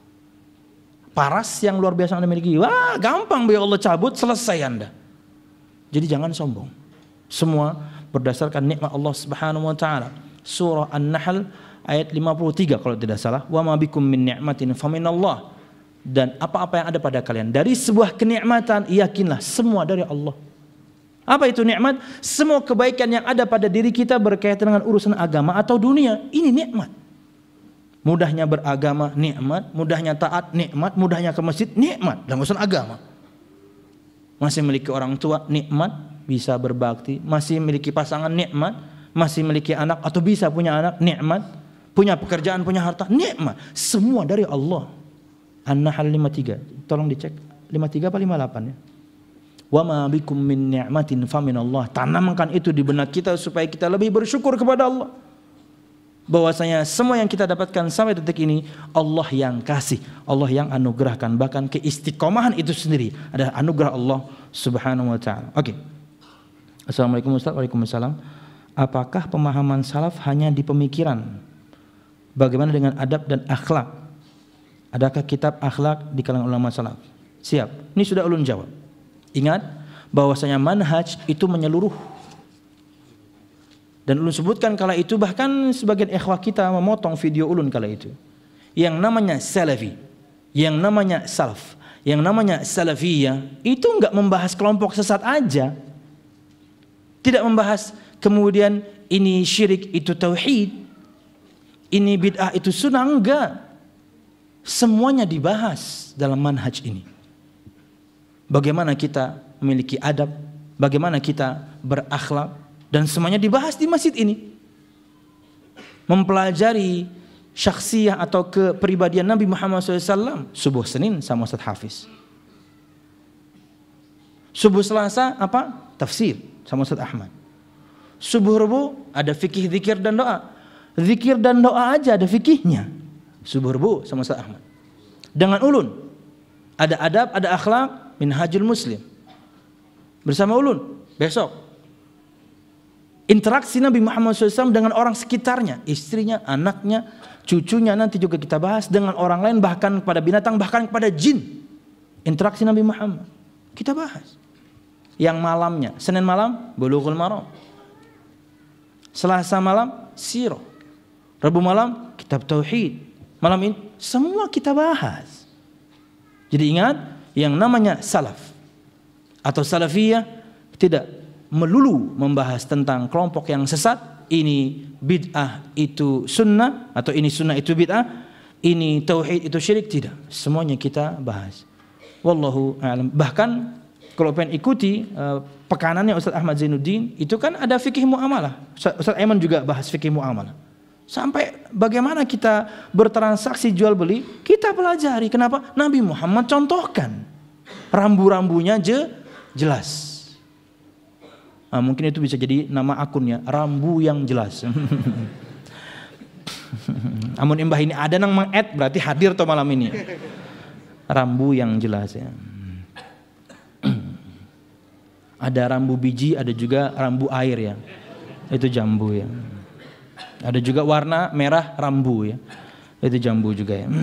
Paras yang luar biasa yang Anda miliki. Wah gampang biar Allah cabut, selesai Anda. Jadi jangan sombong. Semua berdasarkan nikmat Allah Subhanahu wa taala. Surah An-Nahl ayat lima puluh tiga kalau tidak salah. Wa ma bikum min ni'matin faminallah. Dan apa-apa yang ada pada kalian dari sebuah kenikmatan, yakinlah semua dari Allah. Apa itu nikmat? Semua kebaikan yang ada pada diri kita berkaitan dengan urusan agama atau dunia, ini nikmat. Mudahnya beragama, nikmat. Mudahnya taat, nikmat. Mudahnya ke masjid, nikmat. Dalam urusan agama. Masih memiliki orang tua, nikmat. Bisa berbakti. Masih memiliki pasangan, nikmat. Masih memiliki anak atau bisa punya anak, nikmat. Punya pekerjaan, punya harta, nikmat. Semua dari Allah. An-Nahl lima puluh tiga. Tolong dicek. lima puluh tiga apa lima puluh delapan ya? Wa ma bikum min ni'matin faminallah. Tanamkan itu di benak kita supaya kita lebih bersyukur kepada Allah. Bahwasanya semua yang kita dapatkan sampai detik ini Allah yang kasih, Allah yang anugerahkan, bahkan keistiqomahan itu sendiri adalah anugerah Allah Subhanahu wa taala. Oke. Okay. Assalamualaikum Ustaz. Waalaikumsalam. Apakah pemahaman salaf hanya di pemikiran? Bagaimana dengan adab dan akhlak? Adakah kitab akhlak di kalangan ulama salaf? Siap. Ini sudah ulun jawab. Ingat bahwasanya manhaj itu menyeluruh. Dan ulun sebutkan kala itu, bahkan sebagian ikhwah kita memotong video ulun kala itu. Yang namanya salafi, yang namanya salaf, yang namanya salafiyah itu enggak membahas kelompok sesat aja. Tidak membahas kemudian ini syirik itu tauhid, ini bid'ah itu sunnah, enggak. Semuanya dibahas dalam manhaj ini. Bagaimana kita memiliki adab, bagaimana kita berakhlak, dan semuanya dibahas di masjid ini. Mempelajari syakhsiyah atau kepribadian Nabi Muhammad shallallahu alaihi wasallam. Subuh Senin sama Ustaz Hafiz. Subuh Selasa apa? Tafsir sama Ustaz Ahmad. Subuh Rebu ada fikih, zikir dan doa. Zikir dan doa aja ada fikihnya. Subuh Rebu sama Ustaz Ahmad. Dengan ulun ada adab, ada akhlak, Minhajul Muslim. Bersama ulun besok interaksi Nabi Muhammad shallallahu alaihi wasallam dengan orang sekitarnya, istrinya, anaknya, cucunya, nanti juga kita bahas dengan orang lain, bahkan kepada binatang, bahkan kepada jin. Interaksi Nabi Muhammad kita bahas. Yang malamnya, Senin malam Bulughul Maram, Selasa malam Sirah, Rabu malam kitab Tauhid. Malam ini semua kita bahas. Jadi ingat, yang namanya salaf atau salafiyah tidak melulu membahas tentang kelompok yang sesat. Ini bid'ah itu sunnah, atau ini sunnah itu bid'ah, ini tauhid itu syirik, tidak. Semuanya kita bahas. Wallahu a'lam. Bahkan kalau pengen ikuti uh, pekanannya Ustaz Ahmad Zainuddin, itu kan ada fikih muamalah. Ustaz Aiman juga bahas fikih muamalah. Sampai bagaimana kita bertransaksi jual beli, kita pelajari. Kenapa? Nabi Muhammad contohkan. Rambu-rambunya je, jelas. Nah, mungkin itu bisa jadi nama akunnya, Rambu yang jelas. Amun imbah ini ada nang meng-add berarti hadir tuh malam ini. Rambu yang jelas ya. Ada rambu biji, ada juga rambu air ya. Itu jambu ya. Ada juga warna merah rambu ya. Itu jambu juga ya.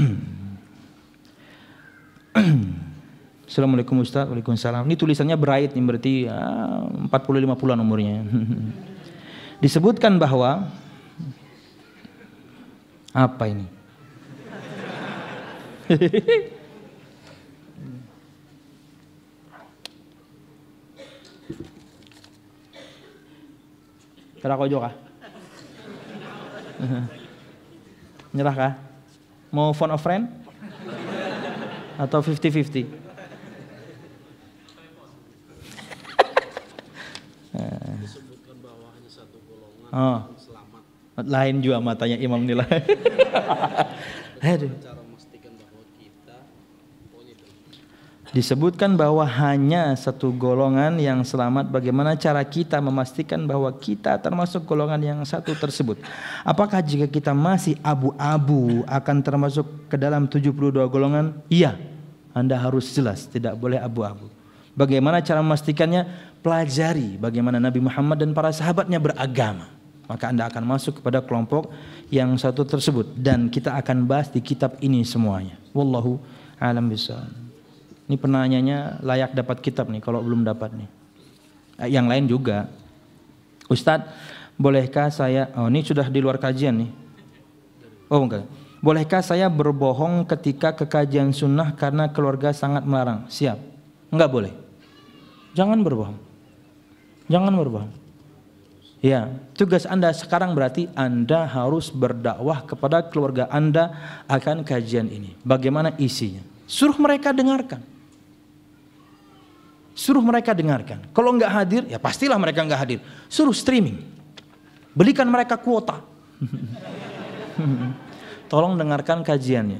Assalamualaikum Ustaz. Waalaikumsalam. Ini tulisannya berait nih, berarti ya, empat puluh lima puluhan umurnya. Disebutkan bahwa apa ini? Nyerah kojo kah? Nyerah kah? Mau phone a friend? Atau fifty fifty? Disebutkan bahwa hanya satu golongan oh. yang selamat. Lain juga matanya Imam nilai. Aduh. Cara memastikan bahwa kita pokoknya itu. Disebutkan bahwa hanya satu golongan yang selamat. Bagaimana cara kita memastikan bahwa kita termasuk golongan yang satu tersebut? Apakah jika kita masih abu-abu akan termasuk ke dalam tujuh puluh dua golongan? Iya, Anda harus jelas, tidak boleh abu-abu. Bagaimana cara memastikannya? Pelajari bagaimana Nabi Muhammad dan para sahabatnya beragama. Maka Anda akan masuk kepada kelompok yang satu tersebut. Dan kita akan bahas di kitab ini semuanya. Wallahu a'lam bishawab. Ini penanyanya layak dapat kitab nih kalau belum dapat nih. Yang lain juga. Ustadz, bolehkah saya, oh ini sudah di luar kajian nih. Oh enggak. Bolehkah saya berbohong ketika ke kajian sunnah karena keluarga sangat melarang? Siap. Enggak boleh. Jangan berbohong. Jangan berbohong. Ya, tugas Anda sekarang berarti Anda harus berdakwah kepada keluarga Anda akan kajian ini. Bagaimana isinya? Suruh mereka dengarkan. Suruh mereka dengarkan. Kalau enggak hadir, ya pastilah mereka enggak hadir. Suruh streaming. Belikan mereka kuota. Tolong dengarkan kajiannya.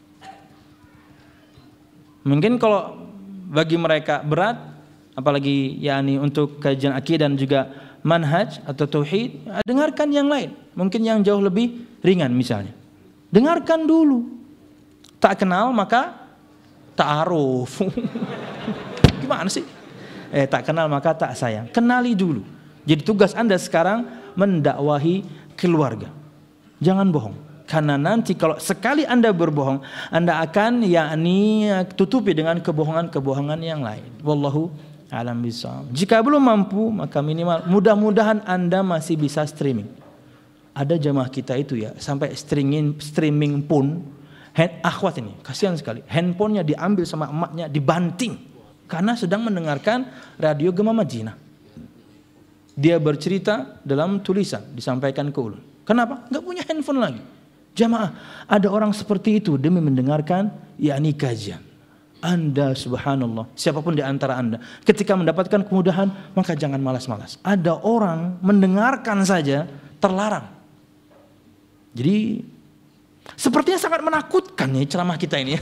Mungkin kalau bagi mereka berat, apalagi yakni untuk kajian akidah dan juga manhaj atau tauhid, dengarkan yang lain. Mungkin yang jauh lebih ringan misalnya. Dengarkan dulu. Tak kenal maka ta'aruf. Gimana sih? Eh tak kenal maka tak sayang. Kenali dulu. Jadi tugas Anda sekarang mendakwahi keluarga. Jangan bohong. Karena nanti kalau sekali Anda berbohong, Anda akan yakni tutupi dengan kebohongan-kebohongan yang lain. Wallahu a'lam bishawab. Jika belum mampu, maka minimal mudah-mudahan Anda masih bisa streaming. Ada jamaah kita itu ya, sampai streaming streaming pun hand, akhwat ini, kasihan sekali. Handphonenya diambil sama emaknya, dibanting karena sedang mendengarkan radio Gema Madinah. Dia bercerita dalam tulisan disampaikan ke ulun. Kenapa? Enggak punya handphone lagi. Jamaah, ada orang seperti itu demi mendengarkan yakni kajian. Anda subhanallah, siapapun di antara Anda, ketika mendapatkan kemudahan, maka jangan malas-malas. Ada orang mendengarkan saja terlarang. Jadi sepertinya sangat menakutkan nih ceramah kita ini.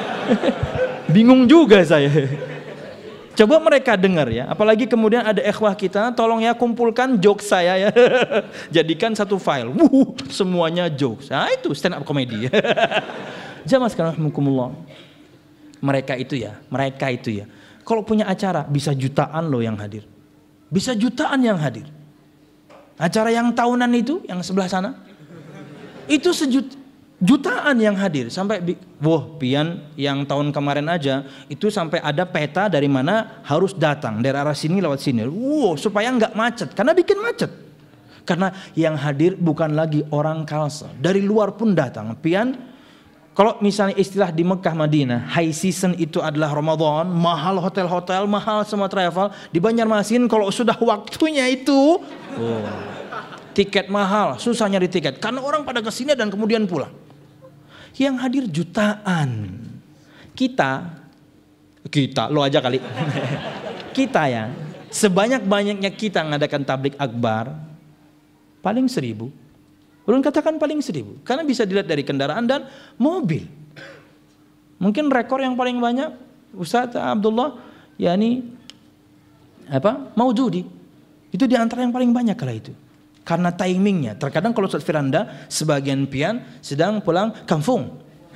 Bingung juga saya. Coba mereka dengar ya, apalagi kemudian ada ikhwah kita, tolong ya kumpulkan jokes saya ya. Jadikan satu file. Wuh, semuanya jokes. Nah, itu stand up comedy. Jamaah sekalian rahimakumullah. Mereka itu ya, mereka itu ya. Kalau punya acara bisa jutaan loh yang hadir. Bisa jutaan yang hadir. Acara yang tahunan itu, yang sebelah sana, itu sejut jutaan yang hadir. Sampai, wah pian yang tahun kemarin aja, itu sampai ada peta dari mana harus datang. Dari arah sini lewat sini. Wow, supaya nggak macet. Karena bikin macet. Karena yang hadir bukan lagi orang Kalsel. Dari luar pun datang. Pian, kalau misalnya istilah di Mekah Madinah, high season itu adalah Ramadan, mahal hotel-hotel, mahal semua travel. Di Banjarmasin kalau sudah waktunya itu, oh, tiket mahal, susah nyari tiket. Karena orang pada kesini dan kemudian pulang. Yang hadir jutaan. Kita, kita, lo aja kali. Kita ya, sebanyak-banyaknya kita ngadakan tablik akbar, paling seribu. Belum katakan paling seribu, karena bisa dilihat dari kendaraan dan mobil. Mungkin rekor yang paling banyak Ustaz Abdullah, yakni apa? Maujudi. Itu di antara yang paling banyak kala itu. Karena timingnya. Terkadang kalau Ustaz Firanda sebagian pian sedang pulang kampung.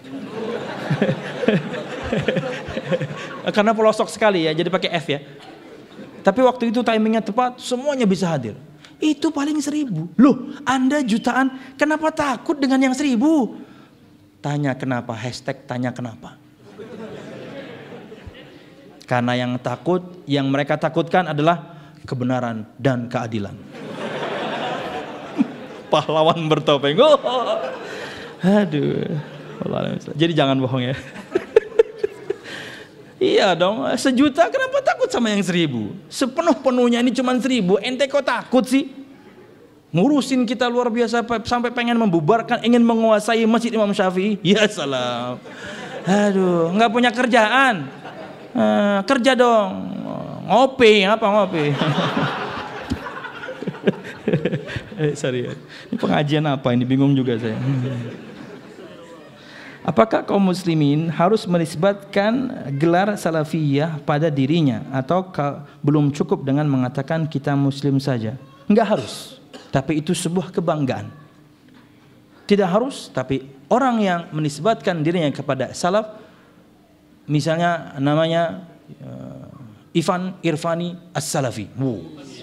Karena pelosok sekali ya, jadi pakai F ya. Tapi waktu itu timingnya tepat, semuanya bisa hadir. Itu paling seribu. Loh, Anda jutaan, kenapa takut dengan yang seribu? Tanya kenapa, hashtag tanya kenapa. Karena yang takut, yang mereka takutkan adalah kebenaran dan keadilan. Pahlawan bertopeng. Oh. Aduh. Jadi jangan bohong ya. Iya dong, sejuta kenapa takut sama yang seribu? Sepenuh-penuhnya ini cuma seribu, ente kok takut sih? Ngurusin kita luar biasa sampai pengen membubarkan, ingin menguasai Masjid Imam Syafi'i. Ya salam. Aduh, nggak punya kerjaan. Uh, kerja dong. Ngopi, apa ngopi? eh, sorry ya. Ini pengajian apa ini? Bingung juga saya. Apakah kaum muslimin harus menisbatkan gelar salafiyah pada dirinya atau belum cukup dengan mengatakan kita muslim saja? Enggak harus, tapi itu sebuah kebanggaan. Tidak harus, tapi orang yang menisbatkan dirinya kepada salaf, misalnya namanya uh, Ivan Irfani As-Salafi. Wow.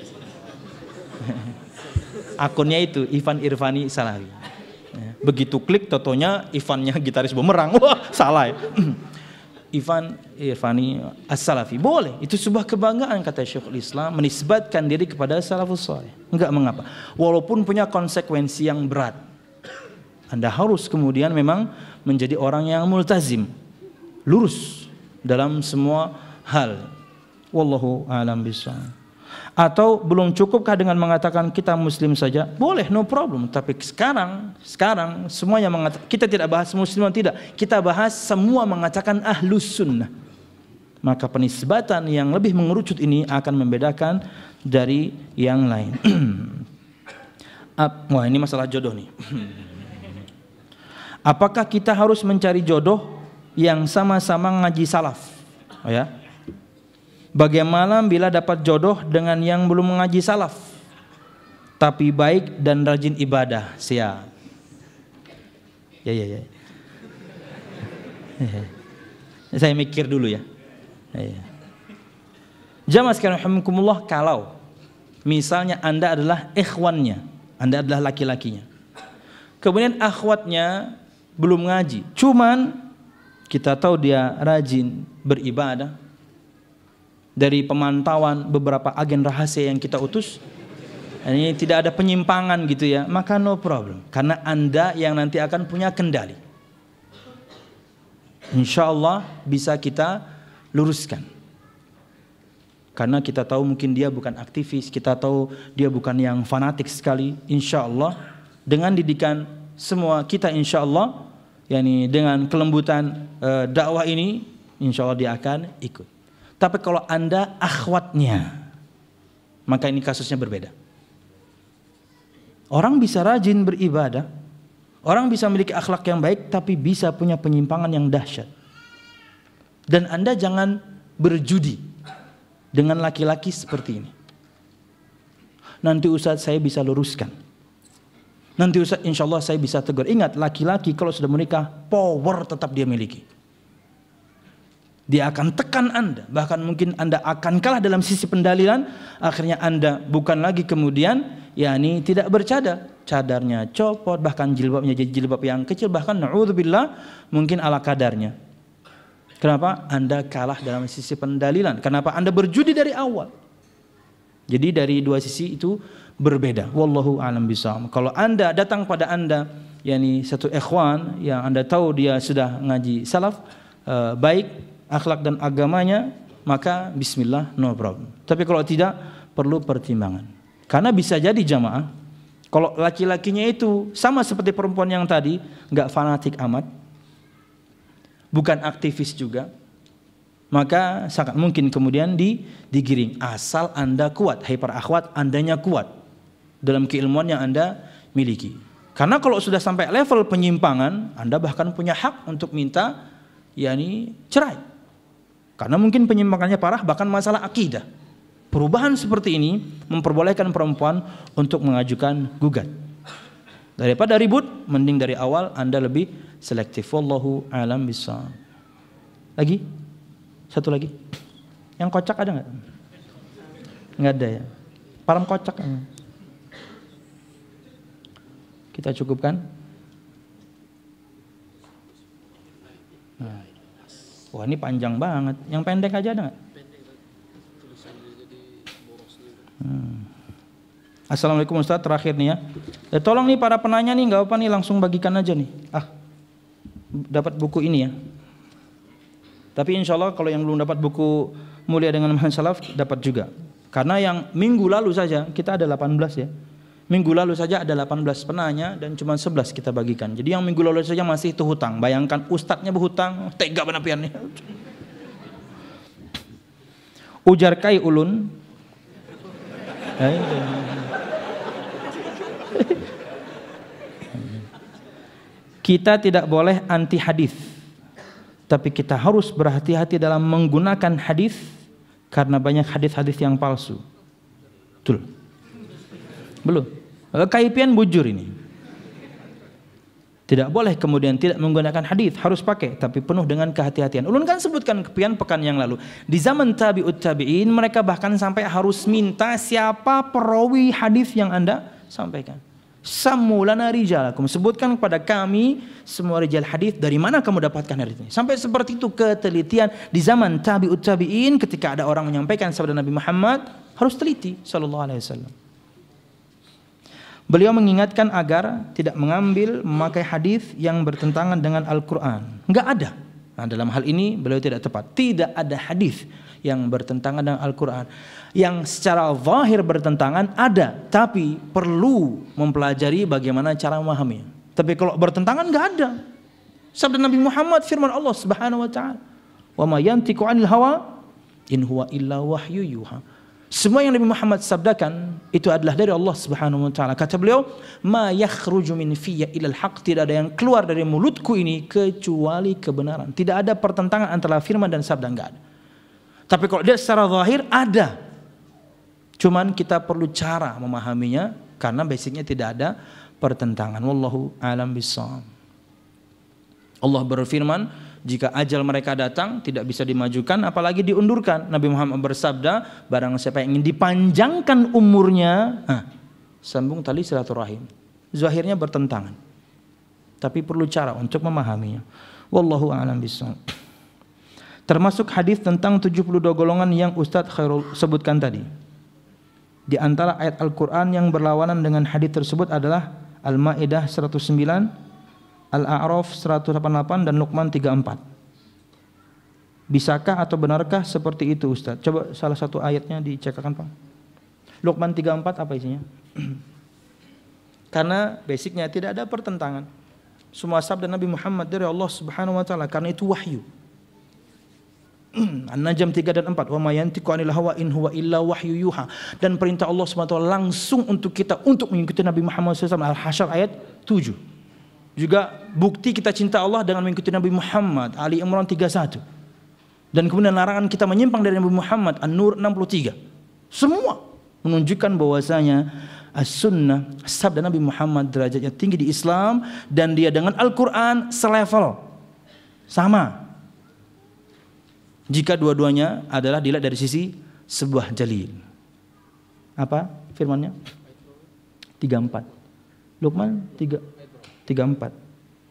Akunnya itu Ivan Irfani Salafi. Begitu klik totonya Ivannya gitaris bumerang. Wah, salah ya. Ivan Irfani As-Salafi. Boleh, itu sebuah kebanggaan kata Syekhul Islam menisbatkan diri kepada salafus saleh. Enggak mengapa. Walaupun punya konsekuensi yang berat. Anda harus kemudian memang menjadi orang yang multazim, lurus dalam semua hal. Wallahu a'lam bishawab. Atau belum cukupkah dengan mengatakan kita muslim saja? Boleh, no problem. Tapi sekarang, sekarang semuanya mengatakan, kita tidak bahas muslim atau tidak. Kita bahas semua mengatakan ahlus sunnah. Maka penisbatan yang lebih mengerucut ini akan membedakan dari yang lain. Wah, ini masalah jodoh nih. Apakah kita harus mencari jodoh yang sama-sama ngaji salaf? Oh ya. Bagaimana bila dapat jodoh dengan yang belum mengaji salaf tapi baik dan rajin ibadah? Siap. Ya ya ya. Saya mikir dulu ya. Ya, ya. Jamaah sekalian rahimakumullah, kalau misalnya Anda adalah ikhwannya, Anda adalah laki-lakinya, kemudian akhwatnya belum ngaji, cuman kita tahu dia rajin beribadah. Dari pemantauan beberapa agen rahasia yang kita utus, ini tidak ada penyimpangan gitu ya, maka no problem, karena Anda yang nanti akan punya kendali. Insya Allah bisa kita luruskan, karena kita tahu mungkin dia bukan aktivis, kita tahu dia bukan yang fanatik sekali. Insya Allah dengan didikan semua kita, insya Allah, yakni dengan kelembutan uh, dakwah ini, insya Allah dia akan ikut. Tapi kalau Anda akhwatnya, maka ini kasusnya berbeda. Orang bisa rajin beribadah, orang bisa memiliki akhlak yang baik, tapi bisa punya penyimpangan yang dahsyat. Dan Anda jangan berjudi dengan laki-laki seperti ini. Nanti Ustaz saya bisa luruskan. Nanti Ustaz insya Allah saya bisa tegur. Ingat, laki-laki kalau sudah menikah, power tetap dia miliki. Dia akan tekan Anda, bahkan mungkin Anda akan kalah dalam sisi pendalilan. Akhirnya Anda bukan lagi kemudian yakni tidak bercadar, cadarnya copot, bahkan jilbabnya jadi jilbab yang kecil, bahkan na'udzubillah mungkin ala kadarnya. Kenapa? Anda kalah dalam sisi pendalilan. Kenapa? Anda berjudi dari awal. Jadi dari dua sisi itu berbeda. Wallahu a'lam bishawab. Kalau Anda datang pada Anda yakni satu ikhwan yang Anda tahu dia sudah ngaji salaf, uh, baik akhlak dan agamanya, maka bismillah, no problem. Tapi kalau tidak, perlu pertimbangan. Karena bisa jadi jamaah, kalau laki-lakinya itu sama seperti perempuan yang tadi, nggak fanatik amat, bukan aktivis juga, maka sangat mungkin kemudian di, digiring. Asal Anda kuat, hai para akhwat, Andanya kuat dalam keilmuan yang Anda miliki. Karena kalau sudah sampai level penyimpangan, Anda bahkan punya hak untuk minta yakni cerai. Karena mungkin penyimpangannya parah, bahkan masalah akidah. Perubahan seperti ini memperbolehkan perempuan untuk mengajukan gugat. Daripada ribut, mending dari awal Anda lebih selektif. Wallahu a'lam bishawab. Lagi? Satu lagi. Yang kocak ada nggak? Nggak ada ya. Param kocak. Kita cukupkan. Nah. Wah, ini panjang banget. Yang pendek aja ada nggak? Hmm. Assalamualaikum Ustaz, terakhir nih ya. Eh, tolong nih para penanya nih, nggak apa nih, langsung bagikan aja nih. Ah, dapat buku ini ya. Tapi insya Allah kalau yang belum dapat buku Mulia dengan Manhaj Salaf dapat juga. Karena yang minggu lalu saja kita ada delapan belas ya. Minggu lalu saja ada delapan belas penanya dan cuma sebelas kita bagikan. Jadi yang minggu lalu saja masih itu hutang. Bayangkan ustadznya berhutang, tega benapiannya. Ujar kai ulun. Kita tidak boleh anti hadis. Tapi kita harus berhati-hati dalam menggunakan hadis karena banyak hadis-hadis yang palsu. Betul. Belum. Kaipian bujur ini. Tidak boleh kemudian tidak menggunakan hadis, harus pakai tapi penuh dengan kehati-hatian. Ulun kan sebutkan kepian pekan yang lalu. Di zaman tabi'ut tabi'in mereka bahkan sampai harus minta siapa perawi hadis yang Anda sampaikan. Samulana rijalakum, sebutkan kepada kami semua rijal hadis dari mana kamu dapatkan hadis ini. Sampai seperti itu ketelitian di zaman tabi'ut tabi'in, ketika ada orang menyampaikan sabda Nabi Muhammad harus teliti sallallahu alaihi wasallam. Beliau mengingatkan agar tidak mengambil, memakai hadis yang bertentangan dengan Al-Quran. Enggak ada. Nah, dalam hal ini beliau tidak tepat. Tidak ada hadis yang bertentangan dengan Al-Quran. Yang secara zahir bertentangan ada, tapi perlu mempelajari bagaimana cara memahaminya. Tapi kalau bertentangan enggak ada. Sabda Nabi Muhammad, firman Allah Subhanahu wa taala, "Wa ma yantiqu 'anil hawa in huwa illa wahyu yuha." Semua yang Nabi Muhammad sabdakan itu adalah dari Allah Subhanahu wa taala. Kata beliau, "Ma yakhruju min fiyya ilal haq." Tidak ada yang keluar dari mulutku ini kecuali kebenaran. Tidak ada pertentangan antara firman dan sabda, enggak ada. Tapi kalau dia secara zahir ada. Cuman kita perlu cara memahaminya karena basicnya tidak ada pertentangan. Wallahu a'lam bishawab. Allah berfirman, jika ajal mereka datang tidak bisa dimajukan apalagi diundurkan. Nabi Muhammad bersabda, barang siapa yang ingin dipanjangkan umurnya, nah, sambung tali silaturahim. Zahirnya bertentangan, tapi perlu cara untuk memahaminya. Wallahu a'lam bishawab. Termasuk hadis tentang tujuh puluh dua golongan yang Ustadz Khairul sebutkan tadi. Di antara ayat Al-Quran yang berlawanan dengan hadis tersebut adalah Al-Ma'idah seratus sembilan, Al-A'raf seratus delapan puluh delapan dan Luqman tiga puluh empat. Bisakah atau benarkah seperti itu Ustaz? Coba salah satu ayatnya dicekakan Pak. Luqman tiga puluh empat apa isinya? Karena basicnya tidak ada pertentangan. Semua sabda Nabi Muhammad dari Allah Subhanahu wa taala karena itu wahyu. An-Najm tiga dan empat, wa ma yantiqu 'anil hawa in huwa illa wahyu yuha. Dan perintah Allah Subhanahu wa taala langsung untuk kita untuk mengikuti Nabi Muhammad shallallahu alaihi wasallam. Al-Hasyr ayat tujuh. Juga bukti kita cinta Allah dengan mengikuti Nabi Muhammad, Ali Imran tiga puluh satu. Dan kemudian larangan kita menyimpang dari Nabi Muhammad, An-Nur enam puluh tiga. Semua menunjukkan bahwasanya as-sunnah, sabda Nabi Muhammad derajatnya tinggi di Islam dan dia dengan Al-Quran selevel, sama. Jika dua-duanya adalah dilihat dari sisi sebuah jalil. Apa firmannya? tiga puluh empat. Luqman tiga tiga puluh empat.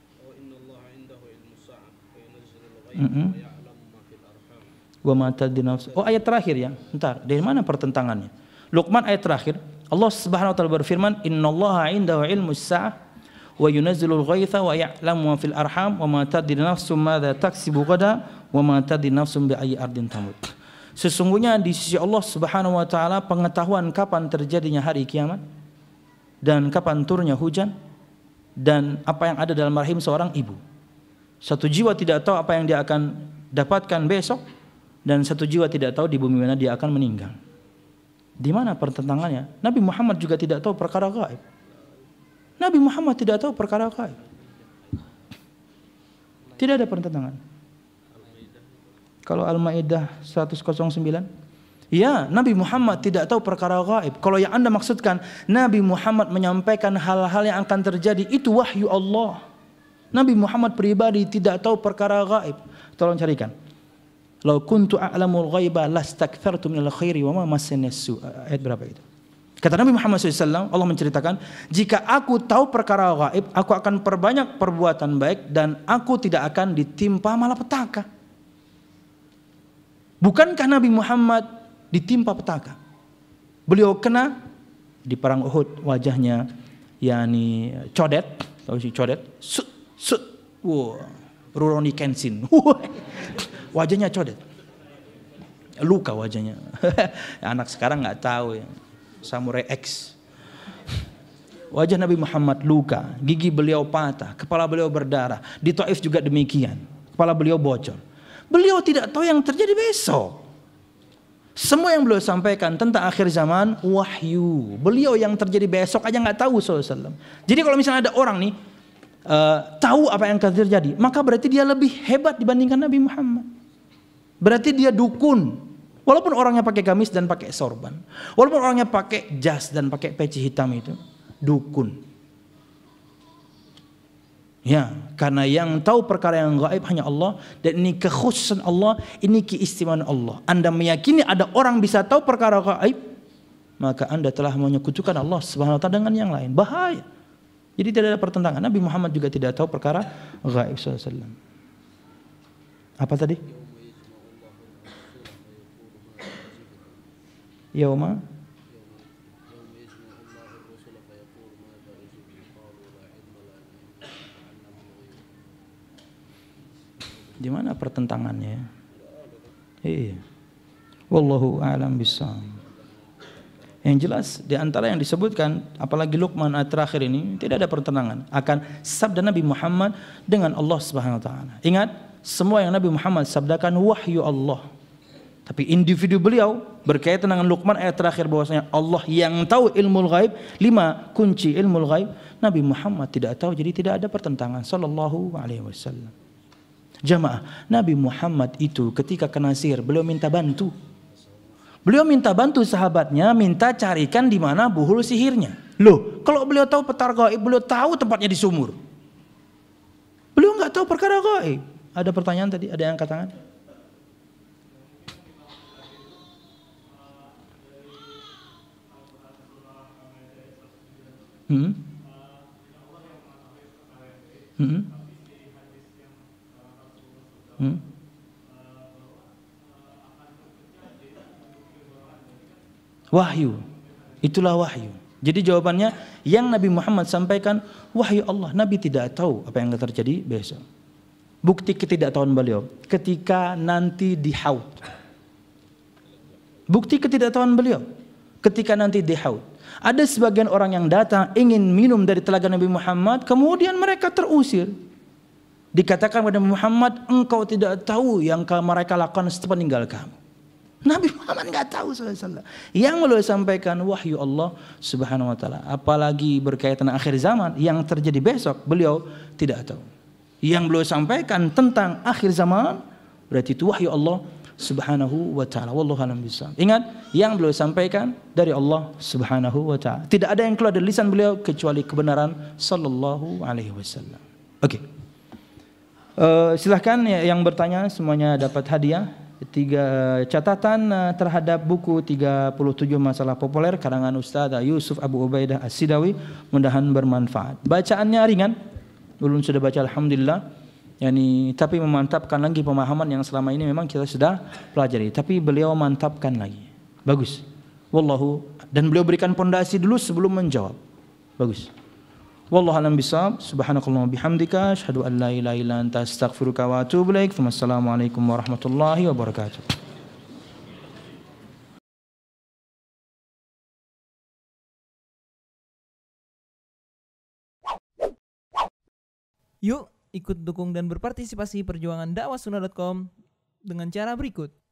Wa ma tadri nafs. Oh, ayat terakhir ya. Bentar, dari mana pertentangannya? Luqman ayat terakhir. Allah Subhanahu wa taala berfirman, "Innallaha 'indahu 'ilmus sa'ah wa yunazzilul ghaitha wa ya'lamu ma fil arham wa ma tadri nafsum madza taksibu ghadan wa ma tadri nafsum bi ayyi ardin tamut." Sesungguhnya di sisi Allah Subhanahu wa taala pengetahuan kapan terjadinya hari kiamat dan kapan turunnya hujan dan apa yang ada dalam rahim seorang ibu. Satu jiwa tidak tahu apa yang dia akan dapatkan besok dan satu jiwa tidak tahu di bumi mana dia akan meninggal. Di mana pertentangannya? Nabi Muhammad juga tidak tahu perkara gaib. Nabi Muhammad tidak tahu perkara gaib. Tidak ada pertentangan. Kalau Al-Maidah seratus sembilan, Ya, Nabi Muhammad tidak tahu perkara gaib. Kalau yang Anda maksudkan Nabi Muhammad menyampaikan hal-hal yang akan terjadi, itu wahyu Allah. Nabi Muhammad pribadi tidak tahu perkara gaib. Tolong carikan. Lau kuntu a'lamul ghaiba lastakthartu minal khairi wa ma massani as-su'. Ayat berapa itu? Kata Nabi Muhammad shallallahu alaihi wasallam, Allah menceritakan, jika aku tahu perkara gaib, aku akan perbanyak perbuatan baik dan aku tidak akan ditimpa malapetaka. Bukankah Nabi Muhammad ditimpa petaka? Beliau kena di perang Uhud, wajahnya yakni codet, tahu sih codet, sut sut, wow, Rurouni Kenshin, wajahnya codet, luka wajahnya. Anak sekarang nggak tahu ya, Samurai X. Wajah Nabi Muhammad luka, gigi beliau patah, kepala beliau berdarah. Di Taif juga demikian, kepala beliau bocor. Beliau tidak tahu yang terjadi besok. Semua yang beliau sampaikan tentang akhir zaman wahyu. Beliau yang terjadi besok aja nggak tahu sallallahu alaihi wasallam. Jadi kalau misalnya ada orang nih uh, tahu apa yang akan terjadi, maka berarti dia lebih hebat dibandingkan Nabi Muhammad. Berarti dia dukun. Walaupun orangnya pakai gamis dan pakai sorban, walaupun orangnya pakai jas dan pakai peci hitam, itu dukun. Ya, karena yang tahu perkara yang gaib hanya Allah, dan ini kekhususan Allah, ini keistimewaan Allah. Anda meyakini ada orang bisa tahu perkara gaib, maka Anda telah menyekutukan Allah Subhanahu wa taala dengan yang lain. Bahaya. Jadi tidak ada pertentangan. Nabi Muhammad juga tidak tahu perkara gaib sallallahu alaihi wasallam. Apa tadi? Yauma di mana pertentangannya? Iya. Wallahu a'lam bishawab. Yang jelas di antara yang disebutkan, apalagi Luqman ayat terakhir ini, tidak ada pertentangan akan sabda Nabi Muhammad dengan Allah Subhanahu wa taala. Ingat, semua yang Nabi Muhammad sabdakan wahyu Allah. Tapi individu beliau berkaitan dengan Luqman ayat terakhir bahwasanya Allah yang tahu ilmu ghaib, lima kunci ilmu ghaib, Nabi Muhammad tidak tahu, jadi tidak ada pertentangan sallallahu alaihi wasallam. Jamaah, Nabi Muhammad itu ketika kena sihir, beliau minta bantu. Beliau minta bantu sahabatnya, minta carikan di mana buhul sihirnya. Loh, kalau beliau tahu petar gaib, beliau tahu tempatnya di sumur. Beliau nggak tahu perkara gaib. Ada pertanyaan tadi, ada yang angkat tangan? Hmm? Hmm? Hmm? Wahyu, itulah wahyu. Jadi jawabannya yang Nabi Muhammad sampaikan wahyu Allah. Nabi tidak tahu apa yang akan terjadi besok. Bukti ketidaktahuan beliau ketika nanti di Haud. Bukti ketidaktahuan beliau ketika nanti di Haud. Ada sebagian orang yang datang ingin minum dari telaga Nabi Muhammad, kemudian mereka terusir. Dikatakan kepada Muhammad, engkau tidak tahu yang mereka lakukan setelah meninggal kamu. Nabi Muhammad nggak tahu sallallahu alaihi wasallam. Yang beliau sampaikan wahyu Allah Subhanahu wa taala. Apalagi berkaitan akhir zaman yang terjadi besok, beliau tidak tahu. Yang beliau sampaikan tentang akhir zaman berarti itu wahyu Allah Subhanahu wa taala. Wallahu a'lam bishawab. Ingat, yang beliau sampaikan dari Allah Subhanahu wa taala. Tidak ada yang keluar dari lisan beliau kecuali kebenaran sallallahu alaihi wasallam. Oke. Okay. Uh, silahkan yang bertanya semuanya dapat hadiah. Tiga catatan terhadap buku tiga puluh tujuh masalah populer karangan Ustaz Yusuf Abu Ubaidah As-Sidawi, mudahan bermanfaat. Bacaannya ringan, belum sudah baca alhamdulillah. Yani tapi memantapkan lagi pemahaman yang selama ini memang kita sudah pelajari, tapi beliau mantapkan lagi. Bagus. Wallahu, dan beliau berikan pondasi dulu sebelum menjawab. Bagus. Wallahu a'lam bishawab. Subhanakallahumma bihamdika asyhadu an la ilaha illa anta astaghfiruka wa atubu ilaik. Wassalamualaikum warahmatullahi wabarakatuh. Yuk ikut dukung dan berpartisipasi perjuangan dakwah sunnah dot com dengan cara berikut.